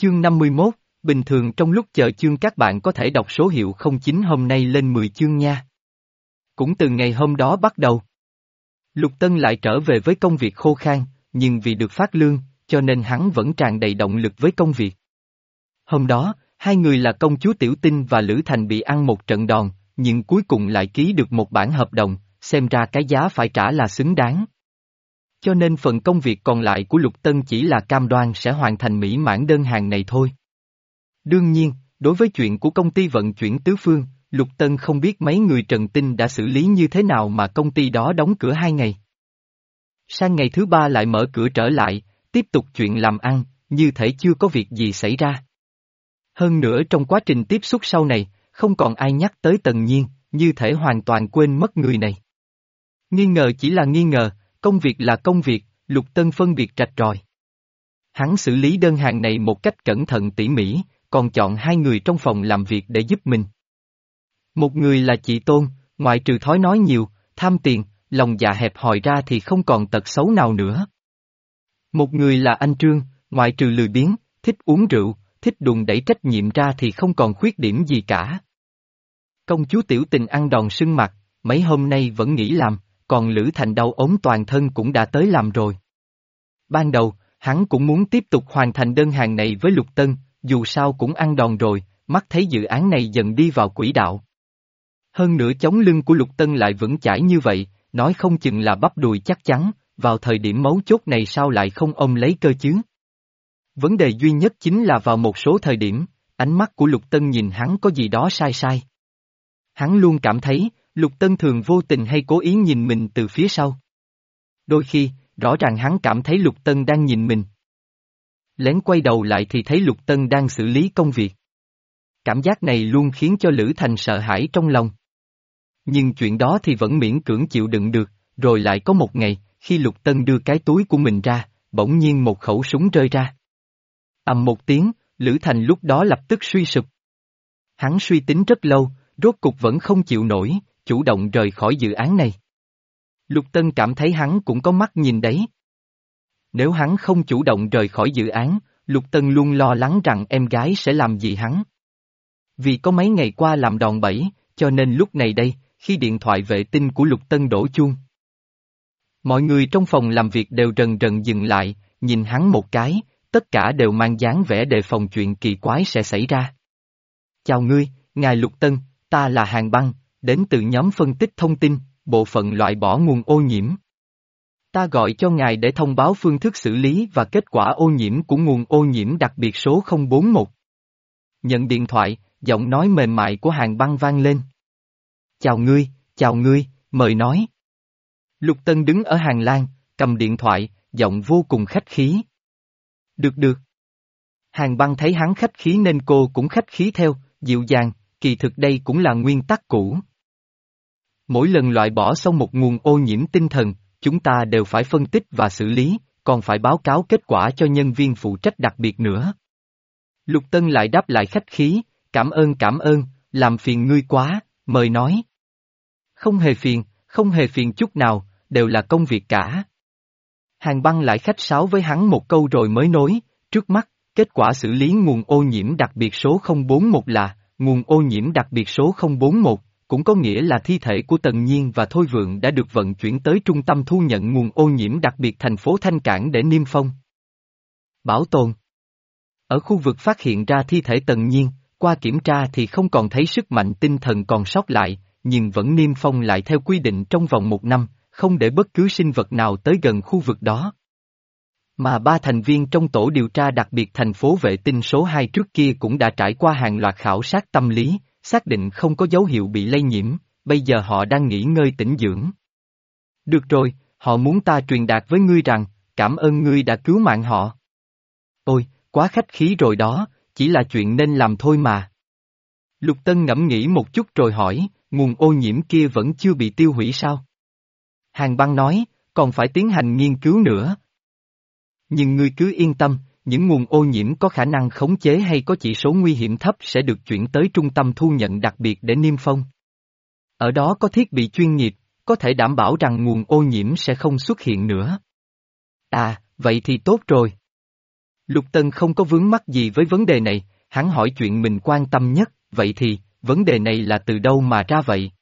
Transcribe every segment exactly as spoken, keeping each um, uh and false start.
Chương năm mươi mốt, bình thường trong lúc chờ chương các bạn có thể đọc số hiệu không chín hôm nay lên mười chương nha. Cũng từ ngày hôm đó bắt đầu, Lục Tân lại trở về với công việc khô khan, nhưng vì được phát lương, cho nên hắn vẫn tràn đầy động lực với công việc. Hôm đó, hai người là công chúa Tiểu Tinh và Lữ Thành bị ăn một trận đòn, nhưng cuối cùng lại ký được một bản hợp đồng, xem ra cái giá phải trả là xứng đáng. Cho nên phần công việc còn lại của Lục Tân chỉ là cam đoan sẽ hoàn thành mỹ mãn đơn hàng này thôi. Đương nhiên, đối với chuyện của công ty vận chuyển tứ phương, Lục Tân không biết mấy người Trần Tinh đã xử lý như thế nào mà công ty đó đóng cửa hai ngày. Sang ngày thứ ba lại mở cửa trở lại, tiếp tục chuyện làm ăn, như thể chưa có việc gì xảy ra. Hơn nữa trong quá trình tiếp xúc sau này, không còn ai nhắc tới Tần Nhiên, như thể hoàn toàn quên mất người này. Nghi ngờ chỉ là nghi ngờ, công việc là công việc, Lục Tân phân biệt rạch ròi. Hắn xử lý đơn hàng này một cách cẩn thận tỉ mỉ, còn chọn hai người trong phòng làm việc để giúp mình. Một người là chị Tôn, ngoại trừ thói nói nhiều, tham tiền, lòng dạ hẹp hòi ra thì không còn tật xấu nào nữa. Một người là anh Trương, ngoại trừ lười biếng, thích uống rượu, thích đùn đẩy trách nhiệm ra thì không còn khuyết điểm gì cả. Công chúa Tiểu Tình ăn đòn sưng mặt, mấy hôm nay vẫn nghỉ làm, còn Lữ Thành đau ốm toàn thân cũng đã tới làm rồi. Ban đầu, hắn cũng muốn tiếp tục hoàn thành đơn hàng này với Lục Tân, dù sao cũng ăn đòn rồi, mắt thấy dự án này dần đi vào quỹ đạo. Hơn nữa chống lưng của Lục Tân lại vững chãi như vậy, nói không chừng là bắp đùi chắc chắn, vào thời điểm mấu chốt này sao lại không ôm lấy cơ chứ? Vấn đề duy nhất chính là vào một số thời điểm, ánh mắt của Lục Tân nhìn hắn có gì đó sai sai. Hắn luôn cảm thấy, Lục Tân thường vô tình hay cố ý nhìn mình từ phía sau. Đôi khi, rõ ràng hắn cảm thấy Lục Tân đang nhìn mình. Lén quay đầu lại thì thấy Lục Tân đang xử lý công việc. Cảm giác này luôn khiến cho Lữ Thành sợ hãi trong lòng. Nhưng chuyện đó thì vẫn miễn cưỡng chịu đựng được, rồi lại có một ngày, khi Lục Tân đưa cái túi của mình ra, bỗng nhiên một khẩu súng rơi ra. Ầm một tiếng, Lữ Thành lúc đó lập tức suy sụp. Hắn suy tính rất lâu, rốt cục vẫn không chịu nổi, chủ động rời khỏi dự án này. Lục Tân cảm thấy hắn cũng có mắt nhìn đấy. Nếu hắn không chủ động rời khỏi dự án, Lục Tân luôn lo lắng rằng em gái sẽ làm gì hắn. Vì có mấy ngày qua làm đòn bẩy, cho nên lúc này đây, khi điện thoại vệ tinh của Lục Tân đổ chuông. Mọi người trong phòng làm việc đều rần rần dừng lại, nhìn hắn một cái, tất cả đều mang dáng vẻ đề phòng chuyện kỳ quái sẽ xảy ra. Chào ngươi, ngài Lục Tân, ta là Hàn Băng, đến từ nhóm phân tích thông tin, bộ phận loại bỏ nguồn ô nhiễm. Ta gọi cho ngài để thông báo phương thức xử lý và kết quả ô nhiễm của nguồn ô nhiễm đặc biệt số không bốn một. Nhận điện thoại, giọng nói mềm mại của Hàn Băng vang lên. Chào ngươi, chào ngươi, mời nói. Lục Tân đứng ở hàng lang, cầm điện thoại, giọng vô cùng khách khí. Được được. Hàn Băng thấy hắn khách khí nên cô cũng khách khí theo, dịu dàng, kỳ thực đây cũng là nguyên tắc cũ. Mỗi lần loại bỏ xong một nguồn ô nhiễm tinh thần, chúng ta đều phải phân tích và xử lý, còn phải báo cáo kết quả cho nhân viên phụ trách đặc biệt nữa. Lục Tân lại đáp lại khách khí, cảm ơn cảm ơn, làm phiền ngươi quá, mời nói. Không hề phiền, không hề phiền chút nào, đều là công việc cả. Hàn Băng lại khách sáo với hắn một câu rồi mới nói, trước mắt, kết quả xử lý nguồn ô nhiễm đặc biệt số không bốn một là, nguồn ô nhiễm đặc biệt số không bốn một, cũng có nghĩa là thi thể của Tần Nhiên và Thôi Vượng đã được vận chuyển tới trung tâm thu nhận nguồn ô nhiễm đặc biệt thành phố Thanh Cảng để niêm phong. Bảo tồn. Ở khu vực phát hiện ra thi thể Tần Nhiên, qua kiểm tra thì không còn thấy sức mạnh tinh thần còn sót lại, nhưng vẫn niêm phong lại theo quy định trong vòng một năm, không để bất cứ sinh vật nào tới gần khu vực đó. Mà ba thành viên trong tổ điều tra đặc biệt thành phố vệ tinh số hai trước kia cũng đã trải qua hàng loạt khảo sát tâm lý, xác định không có dấu hiệu bị lây nhiễm, bây giờ họ đang nghỉ ngơi tĩnh dưỡng. Được rồi, họ muốn ta truyền đạt với ngươi rằng, cảm ơn ngươi đã cứu mạng họ. Ôi, quá khách khí rồi đó, chỉ là chuyện nên làm thôi mà. Lục Tân ngẫm nghĩ một chút rồi hỏi, nguồn ô nhiễm kia vẫn chưa bị tiêu hủy sao? Hàn Băng nói, còn phải tiến hành nghiên cứu nữa. Nhưng ngươi cứ yên tâm, những nguồn ô nhiễm có khả năng khống chế hay có chỉ số nguy hiểm thấp sẽ được chuyển tới trung tâm thu nhận đặc biệt để niêm phong. Ở đó có thiết bị chuyên nghiệp, có thể đảm bảo rằng nguồn ô nhiễm sẽ không xuất hiện nữa. À, vậy thì tốt rồi. Lục Tân không có vướng mắc gì với vấn đề này, hắn hỏi chuyện mình quan tâm nhất, vậy thì, vấn đề này là từ đâu mà ra vậy?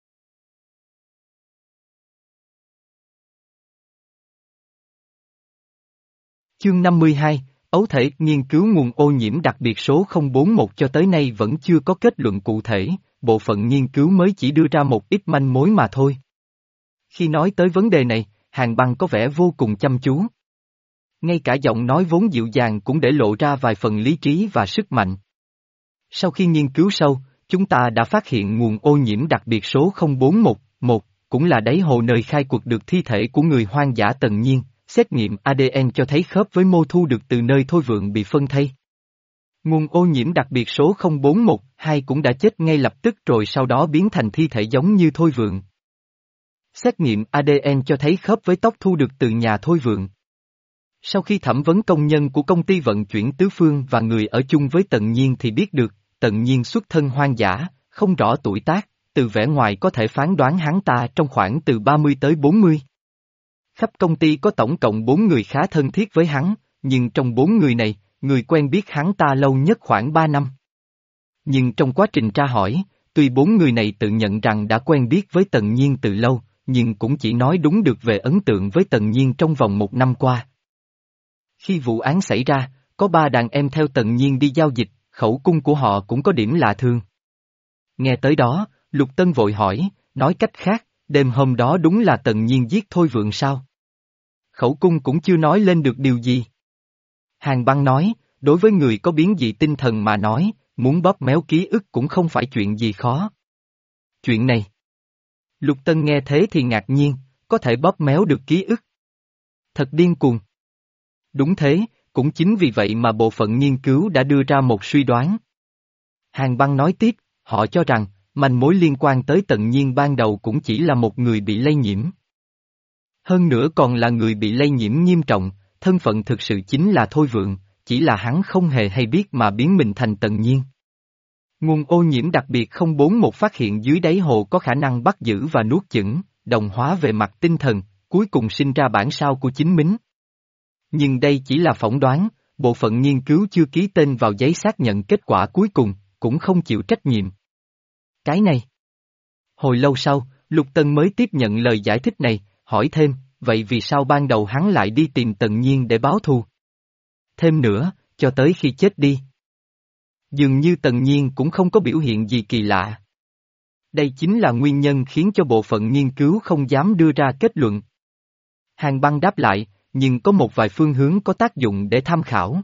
Chương năm mươi hai, Ấu thể nghiên cứu nguồn ô nhiễm đặc biệt số không bốn một cho tới nay vẫn chưa có kết luận cụ thể, bộ phận nghiên cứu mới chỉ đưa ra một ít manh mối mà thôi. Khi nói tới vấn đề này, Hàn Băng có vẻ vô cùng chăm chú. Ngay cả giọng nói vốn dịu dàng cũng để lộ ra vài phần lý trí và sức mạnh. Sau khi nghiên cứu sâu, chúng ta đã phát hiện nguồn ô nhiễm đặc biệt số không bốn một một, cũng là đáy hồ nơi khai quật được thi thể của người hoang dã Tần Nhiên, xét nghiệm a đê en cho thấy khớp với mô thu được từ nơi Thôi Vượng bị phân thây. Nguồn ô nhiễm đặc biệt số không bốn một hai cũng đã chết ngay lập tức rồi sau đó biến thành thi thể giống như Thôi Vượng. Xét nghiệm a đê en cho thấy khớp với tóc thu được từ nhà Thôi Vượng. Sau khi thẩm vấn công nhân của công ty vận chuyển tứ phương và người ở chung với Tần Nhiên thì biết được, Tần Nhiên xuất thân hoang dã, không rõ tuổi tác, từ vẻ ngoài có thể phán đoán hắn ta trong khoảng từ ba mươi tới bốn mươi. Khắp công ty có tổng cộng bốn người khá thân thiết với hắn, nhưng trong bốn người này, người quen biết hắn ta lâu nhất khoảng ba năm. Nhưng trong quá trình tra hỏi, tuy bốn người này tự nhận rằng đã quen biết với Tần Nhiên từ lâu, nhưng cũng chỉ nói đúng được về ấn tượng với Tần Nhiên trong vòng một năm qua. Khi vụ án xảy ra, có ba đàn em theo Tần Nhiên đi giao dịch, khẩu cung của họ cũng có điểm lạ thường. Nghe tới đó, Lục Tân vội hỏi, nói cách khác, đêm hôm đó đúng là Tần Nhiên giết Thôi Vượng sao? Khẩu cung cũng chưa nói lên được điều gì. Hàn Băng nói, đối với người có biến dị tinh thần mà nói, muốn bóp méo ký ức cũng không phải chuyện gì khó. Chuyện này. Lục Tân nghe thế thì ngạc nhiên, có thể bóp méo được ký ức. Thật điên cuồng. Đúng thế, cũng chính vì vậy mà bộ phận nghiên cứu đã đưa ra một suy đoán. Hàn Băng nói tiếp, họ cho rằng, manh mối liên quan tới Tần Nhiên ban đầu cũng chỉ là một người bị lây nhiễm. Hơn nữa còn là người bị lây nhiễm nghiêm trọng, thân phận thực sự chính là Thôi Vượng, chỉ là hắn không hề hay biết mà biến mình thành Tần Nhiên. Nguồn ô nhiễm đặc biệt không bốn một phát hiện dưới đáy hồ có khả năng bắt giữ và nuốt chửng, đồng hóa về mặt tinh thần, cuối cùng sinh ra bản sao của chính mình. Nhưng đây chỉ là phỏng đoán, bộ phận nghiên cứu chưa ký tên vào giấy xác nhận kết quả cuối cùng, cũng không chịu trách nhiệm. Cái này. Hồi lâu sau, Lục Tân mới tiếp nhận lời giải thích này, hỏi thêm, vậy vì sao ban đầu hắn lại đi tìm Tần Nhiên để báo thù? Thêm nữa, cho tới khi chết đi. Dường như Tần Nhiên cũng không có biểu hiện gì kỳ lạ. Đây chính là nguyên nhân khiến cho bộ phận nghiên cứu không dám đưa ra kết luận. Hàn Băng đáp lại, nhưng có một vài phương hướng có tác dụng để tham khảo.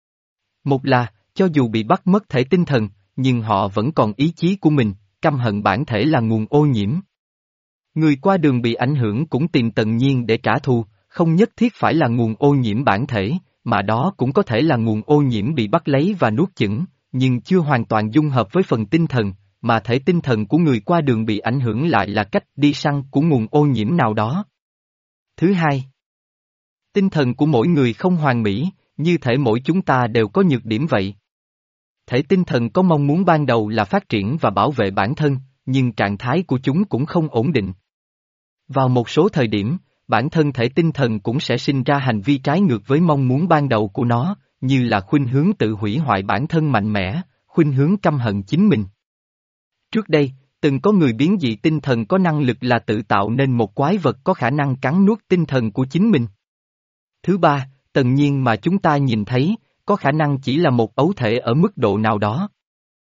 Một là, cho dù bị bắt mất thể tinh thần, nhưng họ vẫn còn ý chí của mình, căm hận bản thể là nguồn ô nhiễm. Người qua đường bị ảnh hưởng cũng tìm Tần Nhiên để trả thù, không nhất thiết phải là nguồn ô nhiễm bản thể, mà đó cũng có thể là nguồn ô nhiễm bị bắt lấy và nuốt chửng, nhưng chưa hoàn toàn dung hợp với phần tinh thần, mà thể tinh thần của người qua đường bị ảnh hưởng lại là cách đi săn của nguồn ô nhiễm nào đó. Thứ hai, tinh thần của mỗi người không hoàn mỹ, như thể mỗi chúng ta đều có nhược điểm vậy. Thể tinh thần có mong muốn ban đầu là phát triển và bảo vệ bản thân, nhưng trạng thái của chúng cũng không ổn định. Vào một số thời điểm, bản thân thể tinh thần cũng sẽ sinh ra hành vi trái ngược với mong muốn ban đầu của nó, như là khuynh hướng tự hủy hoại bản thân mạnh mẽ, khuynh hướng căm hận chính mình. Trước đây, từng có người biến dị tinh thần có năng lực là tự tạo nên một quái vật có khả năng cắn nuốt tinh thần của chính mình. Thứ ba, Tần Nhiên mà chúng ta nhìn thấy, có khả năng chỉ là một ấu thể ở mức độ nào đó.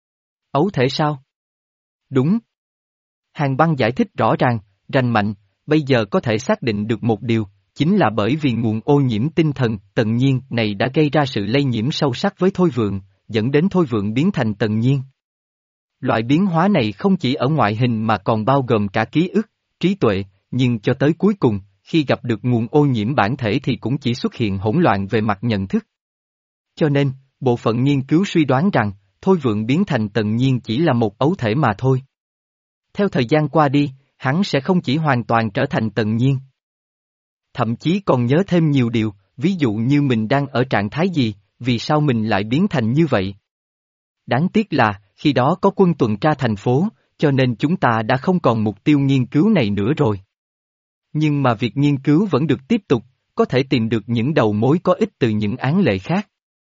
Ấu thể sao? Đúng. Hàn Băng giải thích rõ ràng, rành mạnh, bây giờ có thể xác định được một điều, chính là bởi vì nguồn ô nhiễm tinh thần Tần Nhiên này đã gây ra sự lây nhiễm sâu sắc với Thôi Vượng, dẫn đến Thôi Vượng biến thành Tần Nhiên. Loại biến hóa này không chỉ ở ngoại hình mà còn bao gồm cả ký ức, trí tuệ, nhưng cho tới cuối cùng, khi gặp được nguồn ô nhiễm bản thể thì cũng chỉ xuất hiện hỗn loạn về mặt nhận thức. Cho nên, bộ phận nghiên cứu suy đoán rằng, Thôi Vượng biến thành Tần Nhiên chỉ là một ấu thể mà thôi. Theo thời gian qua đi, hắn sẽ không chỉ hoàn toàn trở thành Tần Nhiên. Thậm chí còn nhớ thêm nhiều điều, ví dụ như mình đang ở trạng thái gì, vì sao mình lại biến thành như vậy. Đáng tiếc là, khi đó có quân tuần tra thành phố, cho nên chúng ta đã không còn mục tiêu nghiên cứu này nữa rồi. Nhưng mà việc nghiên cứu vẫn được tiếp tục, có thể tìm được những đầu mối có ích từ những án lệ khác.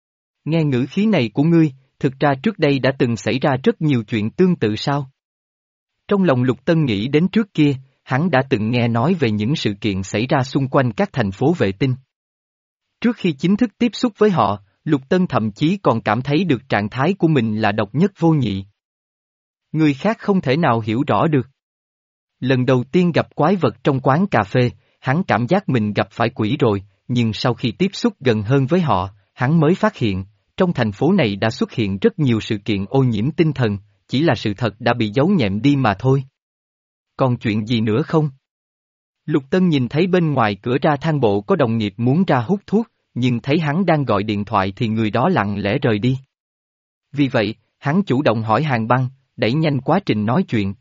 Nghe ngữ khí này của ngươi, thực ra trước đây đã từng xảy ra rất nhiều chuyện tương tự sao? Trong lòng Lục Tân nghĩ đến trước kia, hắn đã từng nghe nói về những sự kiện xảy ra xung quanh các thành phố vệ tinh. Trước khi chính thức tiếp xúc với họ, Lục Tân thậm chí còn cảm thấy được trạng thái của mình là độc nhất vô nhị. Người khác không thể nào hiểu rõ được. Lần đầu tiên gặp quái vật trong quán cà phê, hắn cảm giác mình gặp phải quỷ rồi, nhưng sau khi tiếp xúc gần hơn với họ, hắn mới phát hiện, trong thành phố này đã xuất hiện rất nhiều sự kiện ô nhiễm tinh thần, chỉ là sự thật đã bị giấu nhẹm đi mà thôi. Còn chuyện gì nữa không? Lục Tân nhìn thấy bên ngoài cửa ra thang bộ có đồng nghiệp muốn ra hút thuốc, nhưng thấy hắn đang gọi điện thoại thì người đó lặng lẽ rời đi. Vì vậy, hắn chủ động hỏi Hàn Băng, đẩy nhanh quá trình nói chuyện.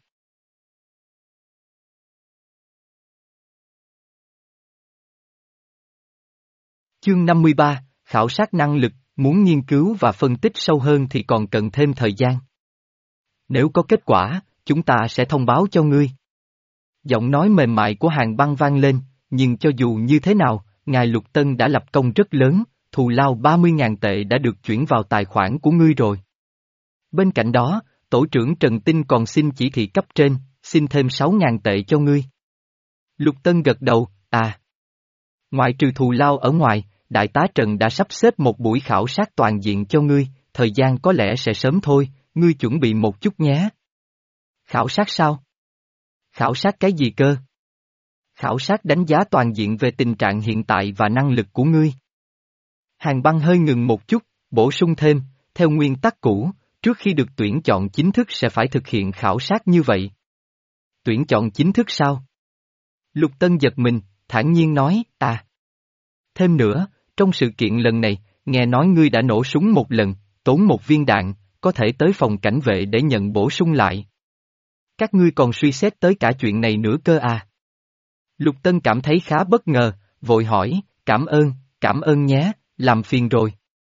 Chương năm mươi ba, khảo sát năng lực, muốn nghiên cứu và phân tích sâu hơn thì còn cần thêm thời gian. Nếu có kết quả, chúng ta sẽ thông báo cho ngươi. Giọng nói mềm mại của Hàn Băng vang lên, nhưng cho dù như thế nào, ngài Lục Tân đã lập công rất lớn, thù lao ba mươi ngàn tệ đã được chuyển vào tài khoản của ngươi rồi. Bên cạnh đó, tổ trưởng Trần Tinh còn xin chỉ thị cấp trên, xin thêm sáu ngàn tệ cho ngươi. Lục Tân gật đầu, à. Ngoài trừ thù lao ở ngoài, đại tá Trần đã sắp xếp một buổi khảo sát toàn diện cho ngươi, thời gian có lẽ sẽ sớm thôi, ngươi chuẩn bị một chút nhé. Khảo sát sao? Khảo sát cái gì cơ? Khảo sát đánh giá toàn diện về tình trạng hiện tại và năng lực của ngươi. Hàn Băng hơi ngừng một chút, bổ sung thêm, theo nguyên tắc cũ, trước khi được tuyển chọn chính thức sẽ phải thực hiện khảo sát như vậy. Tuyển chọn chính thức sao? Lục Tân giật mình, thản nhiên nói, à. Thêm nữa, trong sự kiện lần này, nghe nói ngươi đã nổ súng một lần, tốn một viên đạn, có thể tới phòng cảnh vệ để nhận bổ sung lại. Các ngươi còn suy xét tới cả chuyện này nữa cơ à? Lục Tân cảm thấy khá bất ngờ, vội hỏi, cảm ơn, cảm ơn nhé, làm phiền rồi.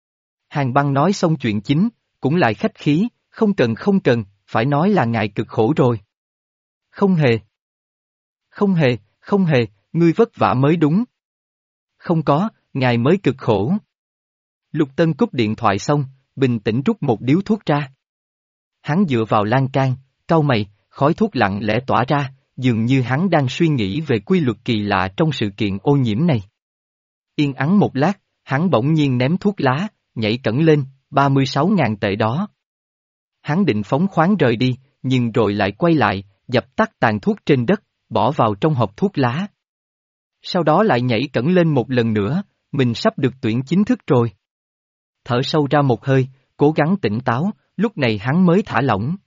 Hàn Băng nói xong chuyện chính, cũng lại khách khí, không cần không cần, phải nói là ngài cực khổ rồi. Không hề. Không hề, không hề, ngươi vất vả mới đúng. Không có, ngài mới cực khổ. Lục Tân cúp điện thoại xong, bình tĩnh rút một điếu thuốc ra. Hắn dựa vào lan can, cau mày, khói thuốc lặng lẽ tỏa ra, dường như hắn đang suy nghĩ về quy luật kỳ lạ trong sự kiện ô nhiễm này. Yên ắng một lát, hắn bỗng nhiên ném thuốc lá, nhảy cẫng lên, ba mươi sáu ngàn tệ đó. Hắn định phóng khoáng rời đi, nhưng rồi lại quay lại, dập tắt tàn thuốc trên đất, bỏ vào trong hộp thuốc lá. Sau đó lại nhảy cẫng lên một lần nữa, mình sắp được tuyển chính thức rồi. Thở sâu ra một hơi, cố gắng tỉnh táo, lúc này hắn mới thả lỏng.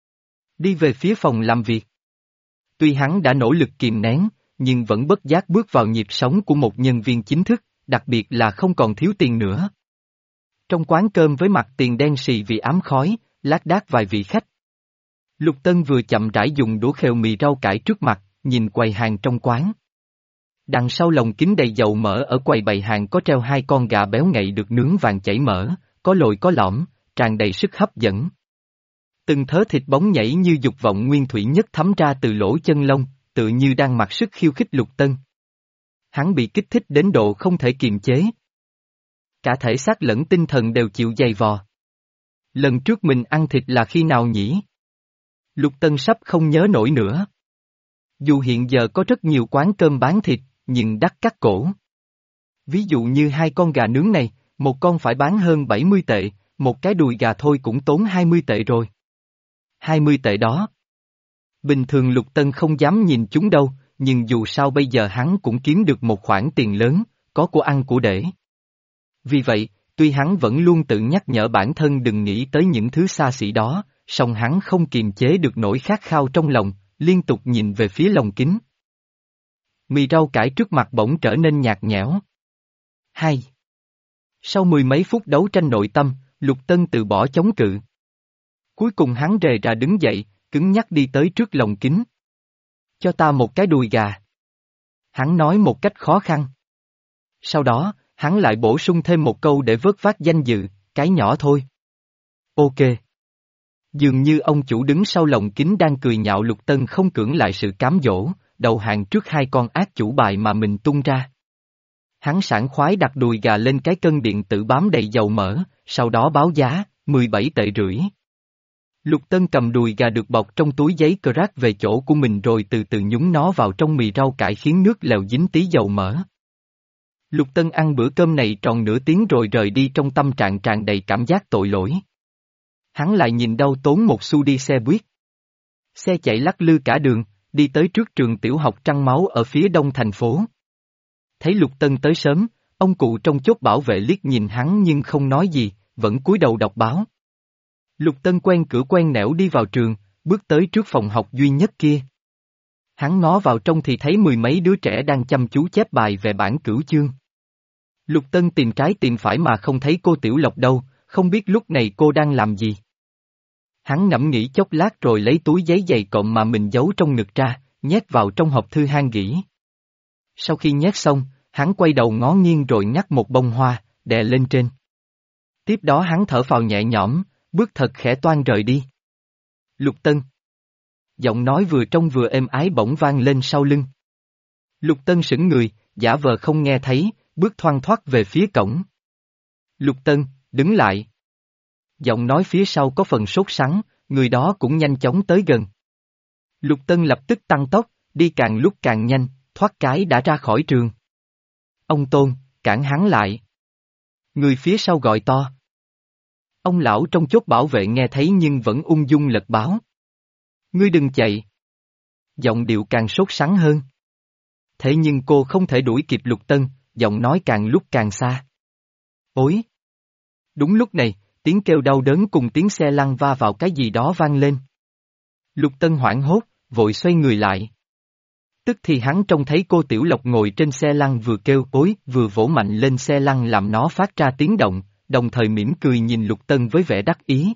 Đi về phía phòng làm việc. Tuy hắn đã nỗ lực kìm nén, nhưng vẫn bất giác bước vào nhịp sống của một nhân viên chính thức, đặc biệt là không còn thiếu tiền nữa. Trong quán cơm với mặt tiền đen xì vì ám khói, lác đác vài vị khách. Lục Tân vừa chậm rãi dùng đũa khều mì rau cải trước mặt, nhìn quầy hàng trong quán. Đằng sau lồng kính đầy dầu mỡ ở quầy bày hàng có treo hai con gà béo ngậy được nướng vàng chảy mỡ, có lồi có lõm, tràn đầy sức hấp dẫn. Từng thớ thịt bóng nhảy như dục vọng nguyên thủy nhất thấm ra từ lỗ chân lông, tự như đang mặc sức khiêu khích Lục Tân. Hắn bị kích thích đến độ không thể kiềm chế. Cả thể xác lẫn tinh thần đều chịu dày vò. Lần trước mình ăn thịt là khi nào nhỉ? Lục Tân sắp không nhớ nổi nữa. Dù hiện giờ có rất nhiều quán cơm bán thịt, nhưng đắt cắt cổ. Ví dụ như hai con gà nướng này, một con phải bán hơn bảy mươi tệ, một cái đùi gà thôi cũng tốn hai mươi tệ rồi. hai mươi tệ đó. Bình thường Lục Tân không dám nhìn chúng đâu, nhưng dù sao bây giờ hắn cũng kiếm được một khoản tiền lớn, có của ăn của để. Vì vậy, tuy hắn vẫn luôn tự nhắc nhở bản thân đừng nghĩ tới những thứ xa xỉ đó, song hắn không kiềm chế được nỗi khát khao trong lòng, liên tục nhìn về phía lồng kính. Mì rau cải trước mặt bỗng trở nên nhạt nhẽo. Hai. Sau mười mấy phút đấu tranh nội tâm, Lục Tân từ bỏ chống cự. Cuối cùng hắn rề ra đứng dậy, cứng nhắc đi tới trước lồng kính. Cho ta một cái đùi gà. Hắn nói một cách khó khăn. Sau đó, hắn lại bổ sung thêm một câu để vớt vát danh dự, cái nhỏ thôi. Ok. Dường như ông chủ đứng sau lồng kính đang cười nhạo Lục Tân không cưỡng lại sự cám dỗ, đầu hàng trước hai con ác chủ bài mà mình tung ra. Hắn sảng khoái đặt đùi gà lên cái cân điện tử bám đầy dầu mỡ, sau đó báo giá, mười bảy tệ rưỡi. Lục Tân cầm đùi gà được bọc trong túi giấy crack về chỗ của mình rồi từ từ nhúng nó vào trong mì rau cải khiến nước lèo dính tí dầu mỡ. Lục Tân ăn bữa cơm này tròn nửa tiếng rồi rời đi trong tâm trạng tràn đầy cảm giác tội lỗi. Hắn lại nhìn đâu tốn một xu đi xe buýt. Xe chạy lắc lư cả đường, đi tới trước trường tiểu học Trăng Máu ở phía đông thành phố. Thấy Lục Tân tới sớm, ông cụ trong chốt bảo vệ liếc nhìn hắn nhưng không nói gì, vẫn cúi đầu đọc báo. Lục Tân quen cửa quen nẻo đi vào trường, bước tới trước phòng học duy nhất kia. Hắn ngó vào trong thì thấy mười mấy đứa trẻ đang chăm chú chép bài về bản cửu chương. Lục Tân tìm trái tìm phải mà không thấy cô Tiểu Lộc đâu, không biết lúc này cô đang làm gì. Hắn ngẫm nghĩ chốc lát rồi lấy túi giấy dày cộm mà mình giấu trong ngực ra, nhét vào trong hộp thư hang gỉ. Sau khi nhét xong, hắn quay đầu ngó nghiêng rồi ngắt một bông hoa, đè lên trên. Tiếp đó hắn thở phào nhẹ nhõm, bước thật khẽ toan rời đi. Lục Tân. Giọng nói vừa trong vừa êm ái bỗng vang lên sau lưng. Lục Tân sững người, giả vờ không nghe thấy, bước thoăn thoắt về phía cổng. Lục Tân, đứng lại. Giọng nói phía sau có phần sốt sắng, người đó cũng nhanh chóng tới gần. Lục Tân lập tức tăng tốc, đi càng lúc càng nhanh, thoát cái đã ra khỏi trường. Ông Tôn, cản hắn lại. Người phía sau gọi to. Ông lão trong chốt bảo vệ nghe thấy nhưng vẫn ung dung lật báo. Ngươi đừng chạy. Giọng điệu càng sốt sắng hơn. Thế nhưng cô không thể đuổi kịp Lục Tân, giọng nói càng lúc càng xa. Ôi! Đúng lúc này, tiếng kêu đau đớn cùng tiếng xe lăn va vào cái gì đó vang lên. Lục Tân hoảng hốt, vội xoay người lại. Tức thì hắn trông thấy cô Tiểu Lộc ngồi trên xe lăn vừa kêu ối vừa vỗ mạnh lên xe lăn làm nó phát ra tiếng động, đồng thời mỉm cười nhìn Lục Tân với vẻ đắc ý.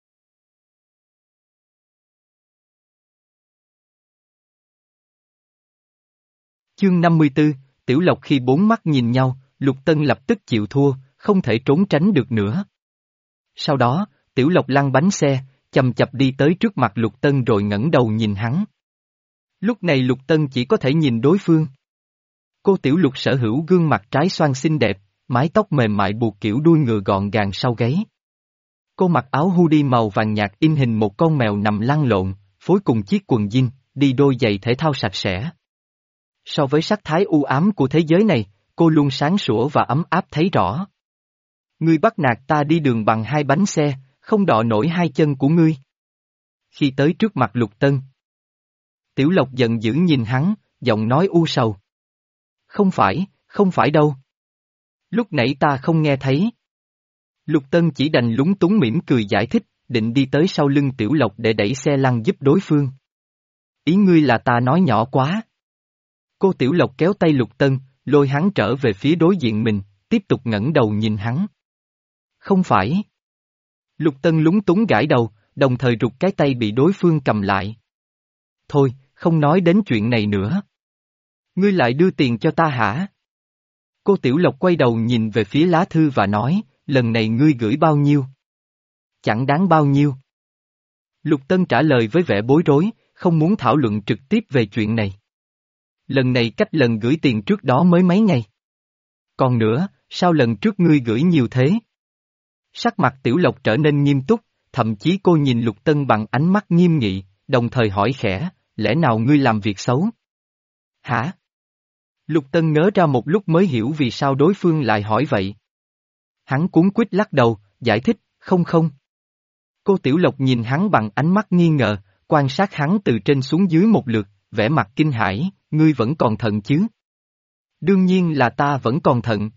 Chương năm mươi tư, Tiểu Lộc khi bốn mắt nhìn nhau, Lục Tân lập tức chịu thua, không thể trốn tránh được nữa. Sau đó, Tiểu Lộc lăn bánh xe, chầm chập đi tới trước mặt Lục Tân rồi ngẩng đầu nhìn hắn. Lúc này Lục Tân chỉ có thể nhìn đối phương. Cô Tiểu Lục sở hữu gương mặt trái xoan xinh đẹp, mái tóc mềm mại buộc kiểu đuôi ngựa gọn gàng sau gáy. Cô mặc áo hoodie màu vàng nhạt in hình một con mèo nằm lăn lộn, phối cùng chiếc quần jean, đi đôi giày thể thao sạch sẽ. So với sắc thái u ám của thế giới này, cô luôn sáng sủa và ấm áp thấy rõ. Ngươi bắt nạt ta đi đường bằng hai bánh xe, không đọ nổi hai chân của ngươi. Khi tới trước mặt Lục Tân, Tiểu Lộc giận dữ nhìn hắn, giọng nói u sầu. Không phải, không phải đâu. Lúc nãy ta không nghe thấy. Lục Tân chỉ đành lúng túng mỉm cười giải thích, định đi tới sau lưng Tiểu Lộc để đẩy xe lăn giúp đối phương. Ý ngươi là ta nói nhỏ quá. Cô Tiểu Lộc kéo tay Lục Tân, lôi hắn trở về phía đối diện mình, tiếp tục ngẩng đầu nhìn hắn. Không phải. Lục Tân lúng túng gãi đầu, đồng thời rụt cái tay bị đối phương cầm lại. Thôi, không nói đến chuyện này nữa. Ngươi lại đưa tiền cho ta hả? Cô Tiểu Lộc quay đầu nhìn về phía lá thư và nói, lần này ngươi gửi bao nhiêu? Chẳng đáng bao nhiêu. Lục Tân trả lời với vẻ bối rối, không muốn thảo luận trực tiếp về chuyện này. Lần này cách lần gửi tiền trước đó mới mấy ngày. Còn nữa, sao lần trước ngươi gửi nhiều thế? Sắc mặt Tiểu Lộc trở nên nghiêm túc, thậm chí cô nhìn Lục Tân bằng ánh mắt nghiêm nghị, đồng thời hỏi khẽ, lẽ nào ngươi làm việc xấu? Hả? Lục Tân ngớ ra một lúc mới hiểu vì sao đối phương lại hỏi vậy. Hắn cuống quýt lắc đầu, giải thích, không không. Cô Tiểu Lộc nhìn hắn bằng ánh mắt nghi ngờ, quan sát hắn từ trên xuống dưới một lượt, vẻ mặt kinh hãi, ngươi vẫn còn thận chứ? Đương nhiên là ta vẫn còn thận.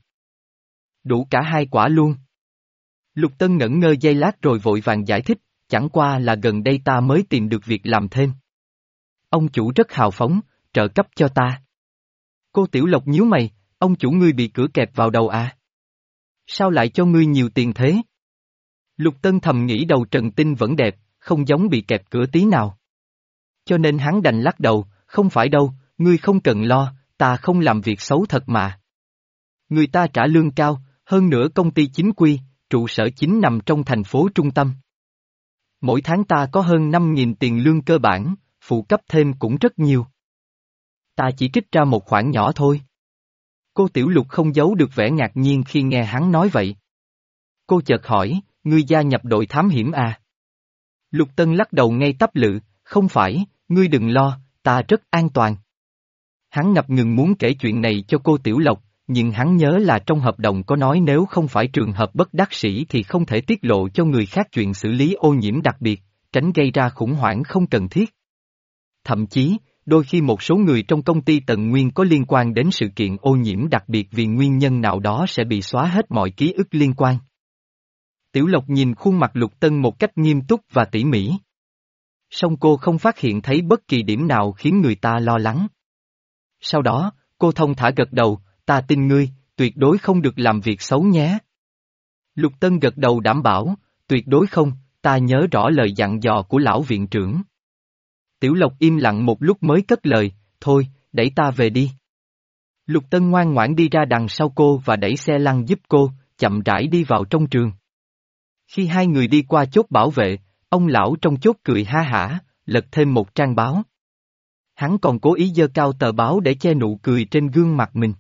Đủ cả hai quả luôn. Lục Tân ngẩn ngơ giây lát rồi vội vàng giải thích, chẳng qua là gần đây ta mới tìm được việc làm thêm. Ông chủ rất hào phóng, trợ cấp cho ta. Cô Tiểu Lộc nhíu mày, ông chủ ngươi bị cửa kẹp vào đầu à? Sao lại cho ngươi nhiều tiền thế? Lục Tân thầm nghĩ đầu Trần Tinh vẫn đẹp, không giống bị kẹp cửa tí nào. Cho nên hắn đành lắc đầu, không phải đâu, ngươi không cần lo, ta không làm việc xấu thật mà. Người ta trả lương cao, hơn nữa công ty chính quy, trụ sở chính nằm trong thành phố trung tâm. Mỗi tháng ta có hơn năm nghìn tiền lương cơ bản, phụ cấp thêm cũng rất nhiều. Ta chỉ trích ra một khoản nhỏ thôi. Cô Tiểu Lục không giấu được vẻ ngạc nhiên khi nghe hắn nói vậy. Cô chợt hỏi, ngươi gia nhập đội thám hiểm à? Lục Tân lắc đầu ngay tắp lự, không phải, ngươi đừng lo, ta rất an toàn. Hắn ngập ngừng muốn kể chuyện này cho cô Tiểu Lộc, nhưng hắn nhớ là trong hợp đồng có nói nếu không phải trường hợp bất đắc sĩ thì không thể tiết lộ cho người khác chuyện xử lý ô nhiễm đặc biệt, tránh gây ra khủng hoảng không cần thiết. Thậm chí, đôi khi một số người trong công ty Tần Nguyên có liên quan đến sự kiện ô nhiễm đặc biệt vì nguyên nhân nào đó sẽ bị xóa hết mọi ký ức liên quan. Tiểu Lộc nhìn khuôn mặt Lục Tân một cách nghiêm túc và tỉ mỉ. Song cô không phát hiện thấy bất kỳ điểm nào khiến người ta lo lắng. Sau đó, cô thông thả gật đầu, ta tin ngươi, tuyệt đối không được làm việc xấu nhé. Lục Tân gật đầu đảm bảo, tuyệt đối không, ta nhớ rõ lời dặn dò của lão viện trưởng. Tiểu Lộc im lặng một lúc mới cất lời, thôi, đẩy ta về đi. Lục Tân ngoan ngoãn đi ra đằng sau cô và đẩy xe lăn giúp cô, chậm rãi đi vào trong trường. Khi hai người đi qua chốt bảo vệ, ông lão trong chốt cười ha hả, lật thêm một trang báo. Hắn còn cố ý giơ cao tờ báo để che nụ cười trên gương mặt mình.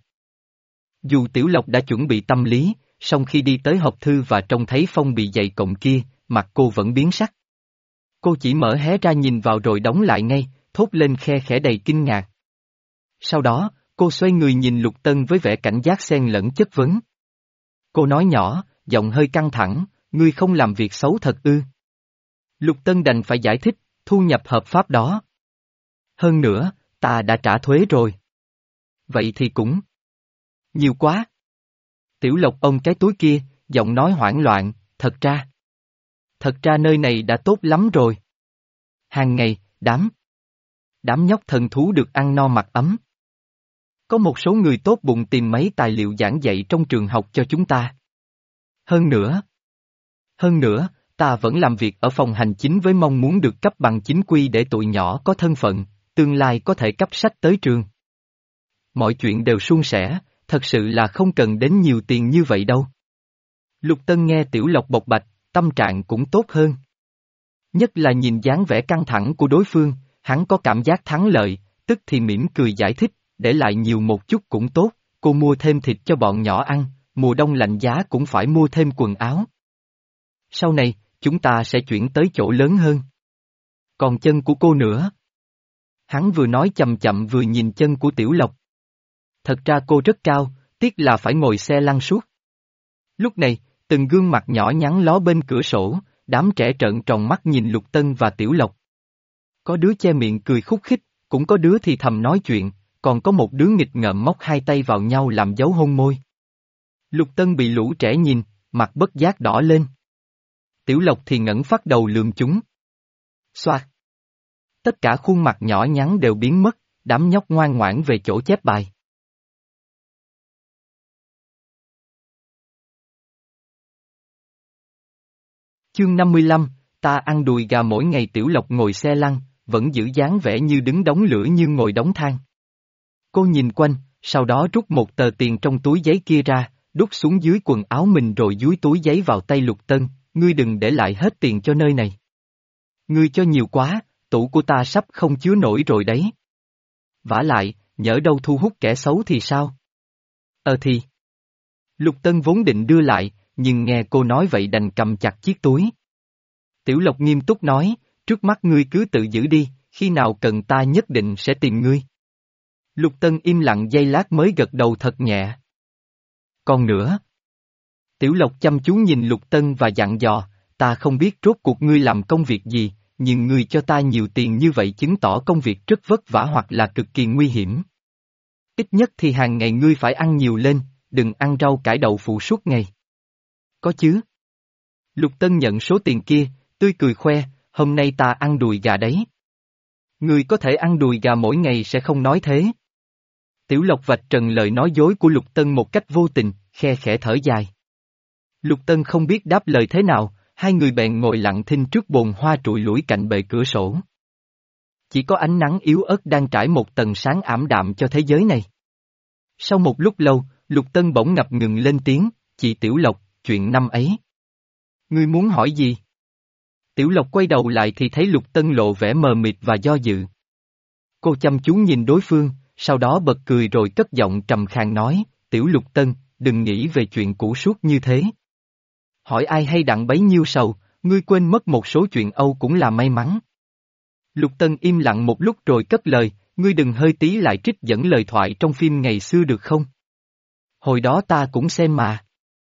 Dù Tiểu Lộc đã chuẩn bị tâm lý, song khi đi tới hộp thư và trông thấy phong bì dày cộm kia, mặt cô vẫn biến sắc. Cô chỉ mở hé ra nhìn vào rồi đóng lại ngay, thốt lên khe khẽ đầy kinh ngạc. Sau đó, cô xoay người nhìn Lục Tân với vẻ cảnh giác xen lẫn chất vấn. Cô nói nhỏ, giọng hơi căng thẳng, ngươi không làm việc xấu thật ư. Lục Tân đành phải giải thích, thu nhập hợp pháp đó. Hơn nữa, ta đã trả thuế rồi. Vậy thì cũng nhiều quá. Tiểu Lộc ôm cái túi kia, giọng nói hoảng loạn, thật ra. Thật ra nơi này đã tốt lắm rồi. Hàng ngày, đám. Đám nhóc thần thú được ăn no mặc ấm. Có một số người tốt bụng tìm mấy tài liệu giảng dạy trong trường học cho chúng ta. Hơn nữa. Hơn nữa, ta vẫn làm việc ở phòng hành chính với mong muốn được cấp bằng chính quy để tụi nhỏ có thân phận, tương lai có thể cấp sách tới trường. Mọi chuyện đều suôn sẻ, thật sự là không cần đến nhiều tiền như vậy đâu. Lục Tân nghe Tiểu Lộc bộc bạch, tâm trạng cũng tốt hơn. Nhất là nhìn dáng vẻ căng thẳng của đối phương, hắn có cảm giác thắng lợi, tức thì mỉm cười giải thích, để lại nhiều một chút cũng tốt, cô mua thêm thịt cho bọn nhỏ ăn, mùa đông lạnh giá cũng phải mua thêm quần áo. Sau này, chúng ta sẽ chuyển tới chỗ lớn hơn. Còn chân của cô nữa. Hắn vừa nói chậm chậm vừa nhìn chân của Tiểu Lộc. Thật ra cô rất cao, tiếc là phải ngồi xe lăn suốt. Lúc này, từng gương mặt nhỏ nhắn ló bên cửa sổ, đám trẻ trợn tròn mắt nhìn Lục Tân và Tiểu Lộc. Có đứa che miệng cười khúc khích, cũng có đứa thì thầm nói chuyện, còn có một đứa nghịch ngợm móc hai tay vào nhau làm dấu hôn môi. Lục Tân bị lũ trẻ nhìn, mặt bất giác đỏ lên. Tiểu Lộc thì ngẩng phát đầu lườm chúng. Xoạt. Tất cả khuôn mặt nhỏ nhắn đều biến mất, đám nhóc ngoan ngoãn về chỗ chép bài. Chương năm mươi lăm, ta ăn đùi gà mỗi ngày. Tiểu Lộc ngồi xe lăn, vẫn giữ dáng vẻ như đứng đống lửa như ngồi đống than. Cô nhìn quanh, sau đó rút một tờ tiền trong túi giấy kia ra, đút xuống dưới quần áo mình rồi dúi túi giấy vào tay Lục Tân, ngươi đừng để lại hết tiền cho nơi này. Ngươi cho nhiều quá, tủ của ta sắp không chứa nổi rồi đấy. Vả lại, nhỡ đâu thu hút kẻ xấu thì sao? Ờ thì. Lục Tân vốn định đưa lại, nhưng nghe cô nói vậy đành cầm chặt chiếc túi. Tiểu Lộc nghiêm túc nói, trước mắt ngươi cứ tự giữ đi, khi nào cần ta nhất định sẽ tìm ngươi. Lục Tân im lặng giây lát mới gật đầu thật nhẹ. Còn nữa. Tiểu Lộc chăm chú nhìn Lục Tân và dặn dò, ta không biết rốt cuộc ngươi làm công việc gì, nhưng ngươi cho ta nhiều tiền như vậy chứng tỏ công việc rất vất vả hoặc là cực kỳ nguy hiểm. Ít nhất thì hàng ngày ngươi phải ăn nhiều lên, đừng ăn rau cải đậu phụ suốt ngày. Có chứ. Lục Tân nhận số tiền kia, tươi cười khoe, hôm nay ta ăn đùi gà đấy. Ngươi có thể ăn đùi gà mỗi ngày sẽ không nói thế. Tiểu Lộc vạch trần lời nói dối của Lục Tân một cách vô tình, khe khẽ thở dài. Lục Tân không biết đáp lời thế nào, hai người bèn ngồi lặng thinh trước bồn hoa trụi lủi cạnh bệ cửa sổ. Chỉ có ánh nắng yếu ớt đang trải một tầng sáng ảm đạm cho thế giới này. Sau một lúc lâu, Lục Tân bỗng ngập ngừng lên tiếng, chị Tiểu Lộc, chuyện năm ấy. Ngươi muốn hỏi gì? Tiểu Lộc quay đầu lại thì thấy Lục Tân lộ vẻ mờ mịt và do dự. Cô chăm chú nhìn đối phương, sau đó bật cười rồi cất giọng trầm khàn nói, Tiểu Lục Tân, đừng nghĩ về chuyện cũ suốt như thế. Hỏi ai hay đặng bấy nhiêu sầu, ngươi quên mất một số chuyện Âu cũng là may mắn. Lục Tân im lặng một lúc rồi cất lời, ngươi đừng hơi tí lại trích dẫn lời thoại trong phim ngày xưa được không? Hồi đó ta cũng xem mà.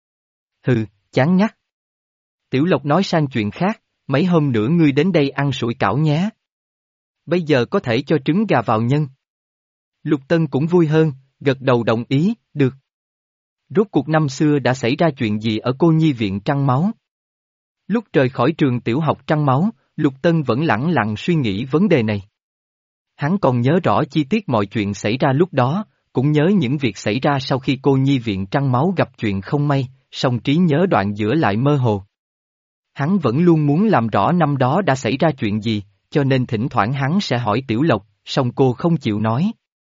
Hừ, chán ngắt. Tiểu Lộc nói sang chuyện khác, mấy hôm nữa ngươi đến đây ăn sủi cảo nhé. Bây giờ có thể cho trứng gà vào nhân. Lục Tân cũng vui hơn, gật đầu đồng ý, được. Rốt cuộc năm xưa đã xảy ra chuyện gì ở cô nhi viện Trăng Máu? Lúc rời khỏi trường tiểu học Trăng Máu, Lục Tân vẫn lẳng lặng suy nghĩ vấn đề này. Hắn còn nhớ rõ chi tiết mọi chuyện xảy ra lúc đó, cũng nhớ những việc xảy ra sau khi cô nhi viện Trăng Máu gặp chuyện không may, song trí nhớ đoạn giữa lại mơ hồ. Hắn vẫn luôn muốn làm rõ năm đó đã xảy ra chuyện gì, cho nên thỉnh thoảng hắn sẽ hỏi Tiểu Lộc, song cô không chịu nói.